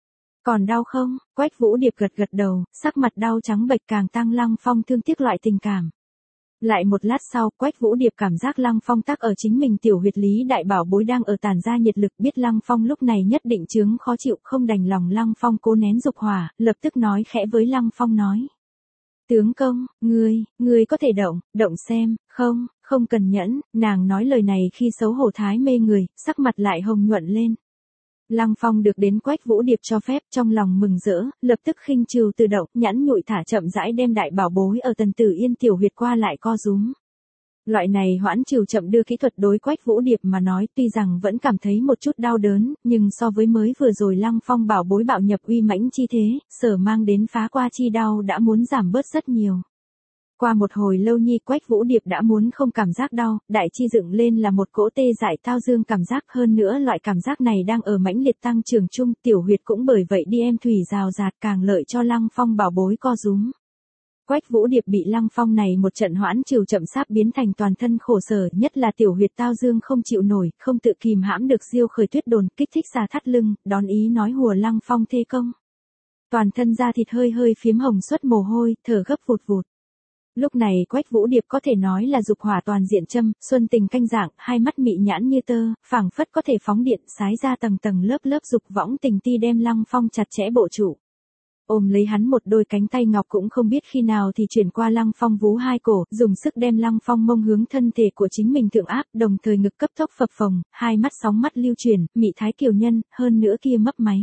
Còn đau không? Quách Vũ Điệp gật gật đầu, sắc mặt đau trắng bệch càng tăng Lăng Phong thương tiếc loại tình cảm. Lại một lát sau, Quách Vũ Điệp cảm giác Lăng Phong tắc ở chính mình tiểu huyệt lý đại bảo bối đang ở tản ra nhiệt lực, biết Lăng Phong lúc này nhất định chướng khó chịu, không đành lòng Lăng Phong cố nén dục hỏa, lập tức nói khẽ với Lăng Phong nói. Tướng công, ngươi có thể động xem, không cần nhẫn, nàng nói lời này khi xấu hổ thái mê người, sắc mặt lại hồng nhuận lên. Lăng Phong được đến Quách Vũ Điệp cho phép, trong lòng mừng rỡ, lập tức khinh trừ tự động, nhẵn nhụi thả chậm rãi đem đại bảo bối ở Tần Tử Yên tiểu huyệt qua lại co rúm. Loại này hoãn trừ chậm đưa kỹ thuật đối Quách Vũ Điệp mà nói, tuy rằng vẫn cảm thấy một chút đau đớn, nhưng so với mới vừa rồi Lăng Phong bảo bối bạo nhập uy mãnh chi thế, sở mang đến phá qua chi đau đã muốn giảm bớt rất nhiều. Qua một hồi lâu nhi, Quách Vũ Điệp đã muốn không cảm giác đau, đại chi dựng lên là một cỗ tê dại thao dương cảm giác, hơn nữa loại cảm giác này đang ở mãnh liệt tăng trưởng chung, tiểu huyệt cũng bởi vậy đi em thủy rào rạt, càng lợi cho Lăng Phong bảo bối co rúm. Quách Vũ Điệp bị Lăng Phong này một trận hoãn trừ chậm sáp biến thành toàn thân khổ sở, nhất là tiểu huyệt tao dương không chịu nổi, không tự kìm hãm được diêu khởi tuyết đồn, kích thích ra thắt lưng, đón ý nói hùa Lăng Phong thê công. Toàn thân da thịt hơi hơi phiếm hồng xuất mồ hôi, thở gấp vụt vụt. Lúc này Quách Vũ Điệp có thể nói là dục hỏa toàn diện châm, xuân tình canh dạng, hai mắt mị nhãn như tơ, phảng phất có thể phóng điện, sái ra tầng tầng lớp lớp dục võng tình ti đem Lăng Phong chặt chẽ bộ trụ. Ôm lấy hắn một đôi cánh tay ngọc cũng không biết khi nào thì chuyển qua Lăng Phong vú hai cổ, dùng sức đem Lăng Phong mông hướng thân thể của chính mình thượng áp, đồng thời ngực cấp tốc phập phồng, hai mắt sóng mắt lưu chuyển, mị thái kiều nhân, hơn nữa kia mấp máy.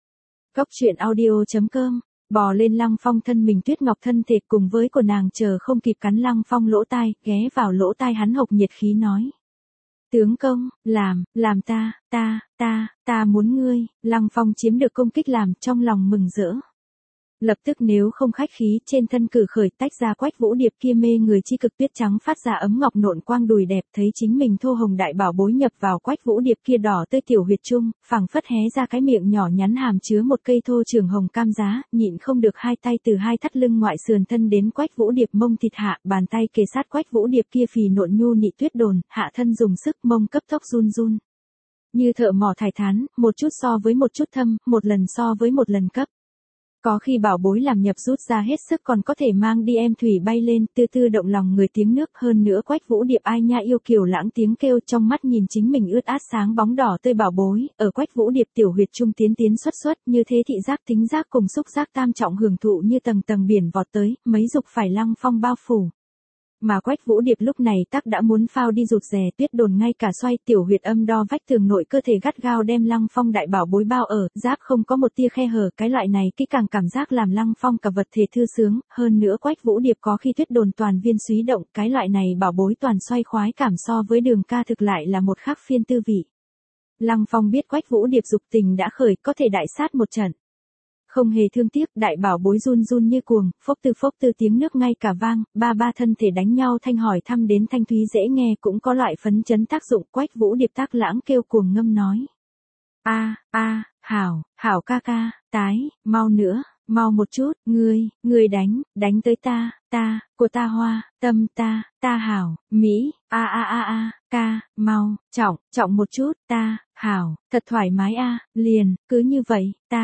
Cốc truyện audio.com bò lên Lăng Phong thân mình tuyết ngọc thân thể cùng với của nàng chờ không kịp cắn Lăng Phong lỗ tai, ghé vào lỗ tai hắn hộc nhiệt khí nói. Tướng công, làm ta muốn ngươi, Lăng Phong chiếm được công kích làm, trong lòng mừng rỡ. Lập tức nếu không khách khí, trên thân cử khởi tách ra Quách Vũ Điệp kia mê người chi cực tuyết trắng phát ra ấm ngọc nộn quang đùi đẹp, thấy chính mình thô hồng đại bảo bối nhập vào Quách Vũ Điệp kia đỏ tươi tiểu huyệt trung, phảng phất hé ra cái miệng nhỏ nhắn hàm chứa một cây thô trường hồng cam giá, nhịn không được hai tay từ hai thắt lưng ngoại sườn thân đến Quách Vũ Điệp mông thịt hạ, bàn tay kề sát Quách Vũ Điệp kia phì nộn nhu nị tuyết đồn, hạ thân dùng sức mông cấp tốc run run. Như thợ mỏ thải thán, một chút so với một chút thâm, một lần so với một lần cấp. Có khi bảo bối làm nhập rút ra hết sức còn có thể mang đi em thủy bay lên, tư tư động lòng người tiếng nước, hơn nữa Quách Vũ Điệp ai nha yêu kiều lãng tiếng kêu, trong mắt nhìn chính mình ướt át sáng bóng đỏ tươi bảo bối, ở Quách Vũ Điệp tiểu huyệt trung tiến xuất, như thế thị giác tính giác cùng xúc giác tam trọng hưởng thụ như tầng tầng biển vọt tới, mấy dục phải Lăng Phong bao phủ. Mà Quách Vũ Điệp lúc này tắc đã muốn phao đi rụt rè, tuyết đồn ngay cả xoay, tiểu huyệt âm đo vách tường nội cơ thể gắt gao đem Lăng Phong đại bảo bối bao ở, giáp không có một tia khe hở, cái loại này kỹ càng cảm giác làm Lăng Phong cả vật thể thư sướng, hơn nữa Quách Vũ Điệp có khi tuyết đồn toàn viên súy động, cái loại này bảo bối toàn xoay khoái cảm so với đường ca thực lại là một khác phiên tư vị. Lăng Phong biết Quách Vũ Điệp dục tình đã khởi, có thể đại sát một trận. Không hề thương tiếc, đại bảo bối run run như cuồng, phốc tư tiếng nước ngay cả vang, ba thân thể đánh nhau thanh hỏi thăm đến thanh thúy dễ nghe, cũng có loại phấn chấn tác dụng. Quách Vũ Điệp tác lãng kêu cuồng ngâm nói. Hảo ca, tái, mau nữa, mau một chút, ngươi đánh tới ta, của ta hoa, tâm ta hảo, mỹ, ca, mau, trọng một chút, ta, hảo, thật thoải mái liền, cứ như vậy,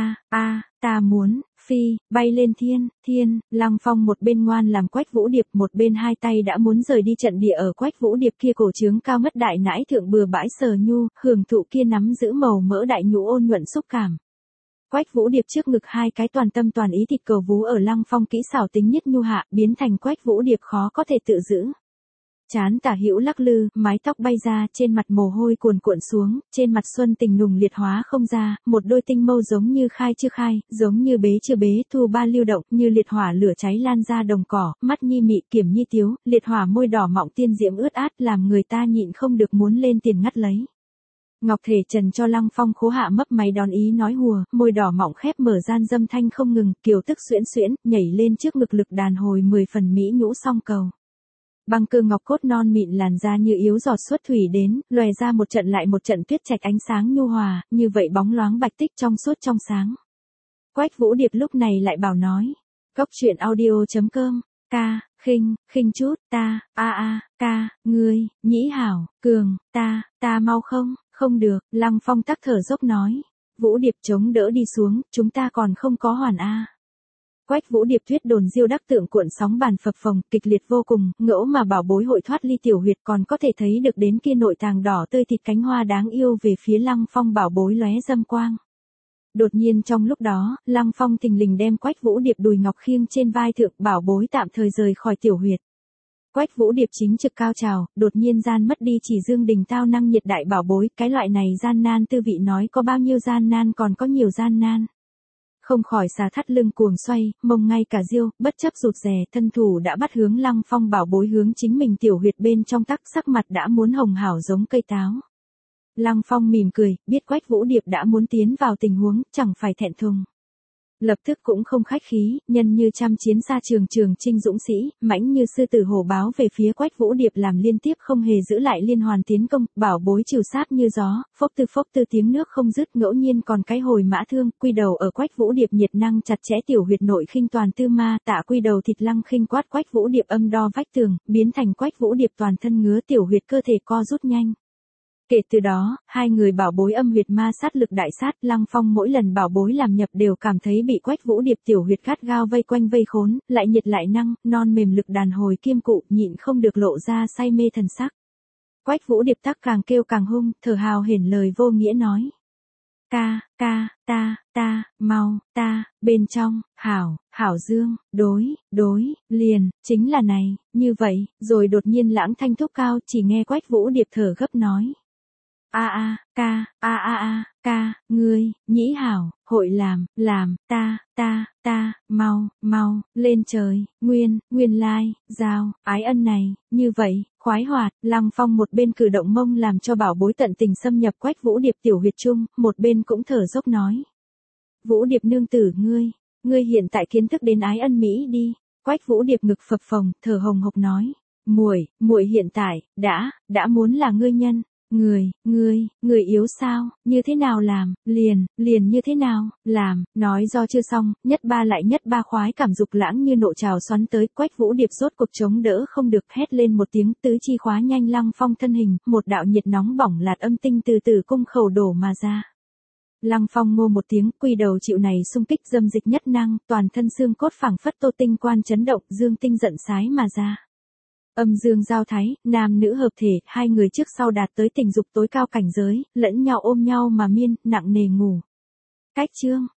ta muốn, phi, bay lên thiên, Lăng Phong một bên ngoan làm Quách Vũ Điệp, một bên hai tay đã muốn rời đi trận địa ở Quách Vũ Điệp kia cổ trướng cao ngất đại nãi thượng bừa bãi sờ nhu, hưởng thụ kia nắm giữ màu mỡ đại nhũ ôn nhuận xúc cảm. Quách Vũ Điệp trước ngực hai cái toàn tâm toàn ý thịt cờ vú ở Lăng Phong kỹ xảo tính nhất nhu hạ, biến thành Quách Vũ Điệp khó có thể tự giữ. Chán tả hữu lắc lư, mái tóc bay ra, trên mặt mồ hôi cuồn cuộn xuống, trên mặt xuân tình nùng liệt hóa không ra, một đôi tinh mâu giống như khai chưa khai, giống như bế chưa bế, thu ba lưu động, như liệt hỏa lửa cháy lan ra đồng cỏ, mắt nhi mị kiểm nhi tiếu, liệt hỏa môi đỏ mọng tiên diễm ướt át làm người ta nhịn không được muốn lên tiền ngắt lấy. Ngọc thể trần cho Lăng Phong khố hạ mấp máy đón ý nói hùa, môi đỏ mọng khép mở gian dâm thanh không ngừng, kiều tức xuyễn, nhảy lên trước ngực lực đàn hồi 10 phần mỹ nhũ song cầu. Băng cơ ngọc cốt non mịn làn da như yếu giọt xuất thủy đến, lòe ra một trận lại một trận tuyết trạch ánh sáng nhu hòa, như vậy bóng loáng bạch tích trong suốt trong sáng. Quách Vũ Điệp lúc này lại bảo nói, Cốc truyện audio.com, ca, khinh chút, ta, ca, ngươi, nhĩ hảo, cường, ta mau không được, Lăng Phong tắc thở dốc nói, Vũ Điệp chống đỡ đi xuống, chúng ta còn không có hoàn Quách Vũ Điệp thuyết đồn diêu đắc tượng cuộn sóng bàn phập phồng, kịch liệt vô cùng, ngẫu mà bảo bối hội thoát ly tiểu huyệt còn có thể thấy được đến kia nội tàng đỏ tươi thịt cánh hoa đáng yêu về phía Lăng Phong bảo bối lóe dâm quang. Đột nhiên trong lúc đó, Lăng Phong thình lình đem Quách Vũ Điệp đùi ngọc khiêng trên vai thượng, bảo bối tạm thời rời khỏi tiểu huyệt. Quách Vũ Điệp chính trực cao trào, đột nhiên gian mất đi chỉ dương đình tao năng nhiệt đại bảo bối, cái loại này gian nan tư vị nói có bao nhiêu gian nan còn có nhiều gian nan. Không khỏi xà thắt lưng cuồng xoay, mông ngay cả diêu, bất chấp rụt rè, thân thủ đã bắt hướng Lăng Phong bảo bối hướng chính mình tiểu huyệt bên trong tắc, sắc mặt đã muốn hồng hảo giống cây táo. Lăng Phong mỉm cười, biết Quách Vũ Điệp đã muốn tiến vào tình huống, chẳng phải thẹn thùng. Lập tức cũng không khách khí, nhân như trăm chiến xa trường trinh dũng sĩ, mãnh như sư tử hổ báo về phía Quách Vũ Điệp làm liên tiếp không hề giữ lại liên hoàn tiến công, bảo bối trừ sát như gió, phốc tư tiếng nước không dứt, ngẫu nhiên còn cái hồi mã thương, quy đầu ở Quách Vũ Điệp nhiệt năng chặt chẽ tiểu huyệt nội khinh toàn tư ma, tạ quy đầu thịt lăng khinh quát Quách Vũ Điệp âm đo vách tường, biến thành Quách Vũ Điệp toàn thân ngứa tiểu huyệt cơ thể co rút nhanh. Kể từ đó, hai người bảo bối âm huyệt ma sát lực đại sát, Lăng Phong mỗi lần bảo bối làm nhập đều cảm thấy bị Quách Vũ Điệp tiểu huyệt gắt gao vây quanh vây khốn, lại nhiệt lại năng, non mềm lực đàn hồi kiêm cụ, nhịn không được lộ ra say mê thần sắc. Quách Vũ Điệp tắc càng kêu càng hung, thở hào hển lời vô nghĩa nói. Mau, bên trong, hảo dương, đối, liền, chính là này, như vậy, rồi đột nhiên lãng thanh thúc cao, chỉ nghe Quách Vũ Điệp thở gấp nói. Ca, ngươi, nhĩ hảo, hội làm, ta, mau, lên trời, nguyên lai, giao, ái ân này, như vậy, khoái hoạt, Lăng Phong một bên cử động mông làm cho bảo bối tận tình xâm nhập Quách Vũ Điệp tiểu huyệt chung, một bên cũng thở dốc nói. Vũ Điệp nương tử ngươi hiện tại kiến thức đến ái ân mỹ đi, Quách Vũ Điệp ngực phập phồng, thở hồng hộc nói, muội hiện tại, đã muốn là ngươi nhân. Người yếu sao, như thế nào làm, liền như thế nào, làm, nói do chưa xong, nhất ba khoái cảm dục lãng như nộ trào xoắn tới, Quách Vũ Điệp rốt cuộc chống đỡ không được, hét lên một tiếng, tứ chi khóa nhanh Lăng Phong thân hình, một đạo nhiệt nóng bỏng lạt âm tinh từ từ cung khẩu đổ mà ra. Lăng Phong ngô một tiếng, quy đầu chịu này xung kích dâm dịch nhất năng, toàn thân xương cốt phảng phất tô tinh quan chấn động, dương tinh giận sái mà ra. Âm dương giao thái, nam nữ hợp thể, hai người trước sau đạt tới tình dục tối cao cảnh giới, lẫn nhau ôm nhau mà miên, nặng nề ngủ. Cách chương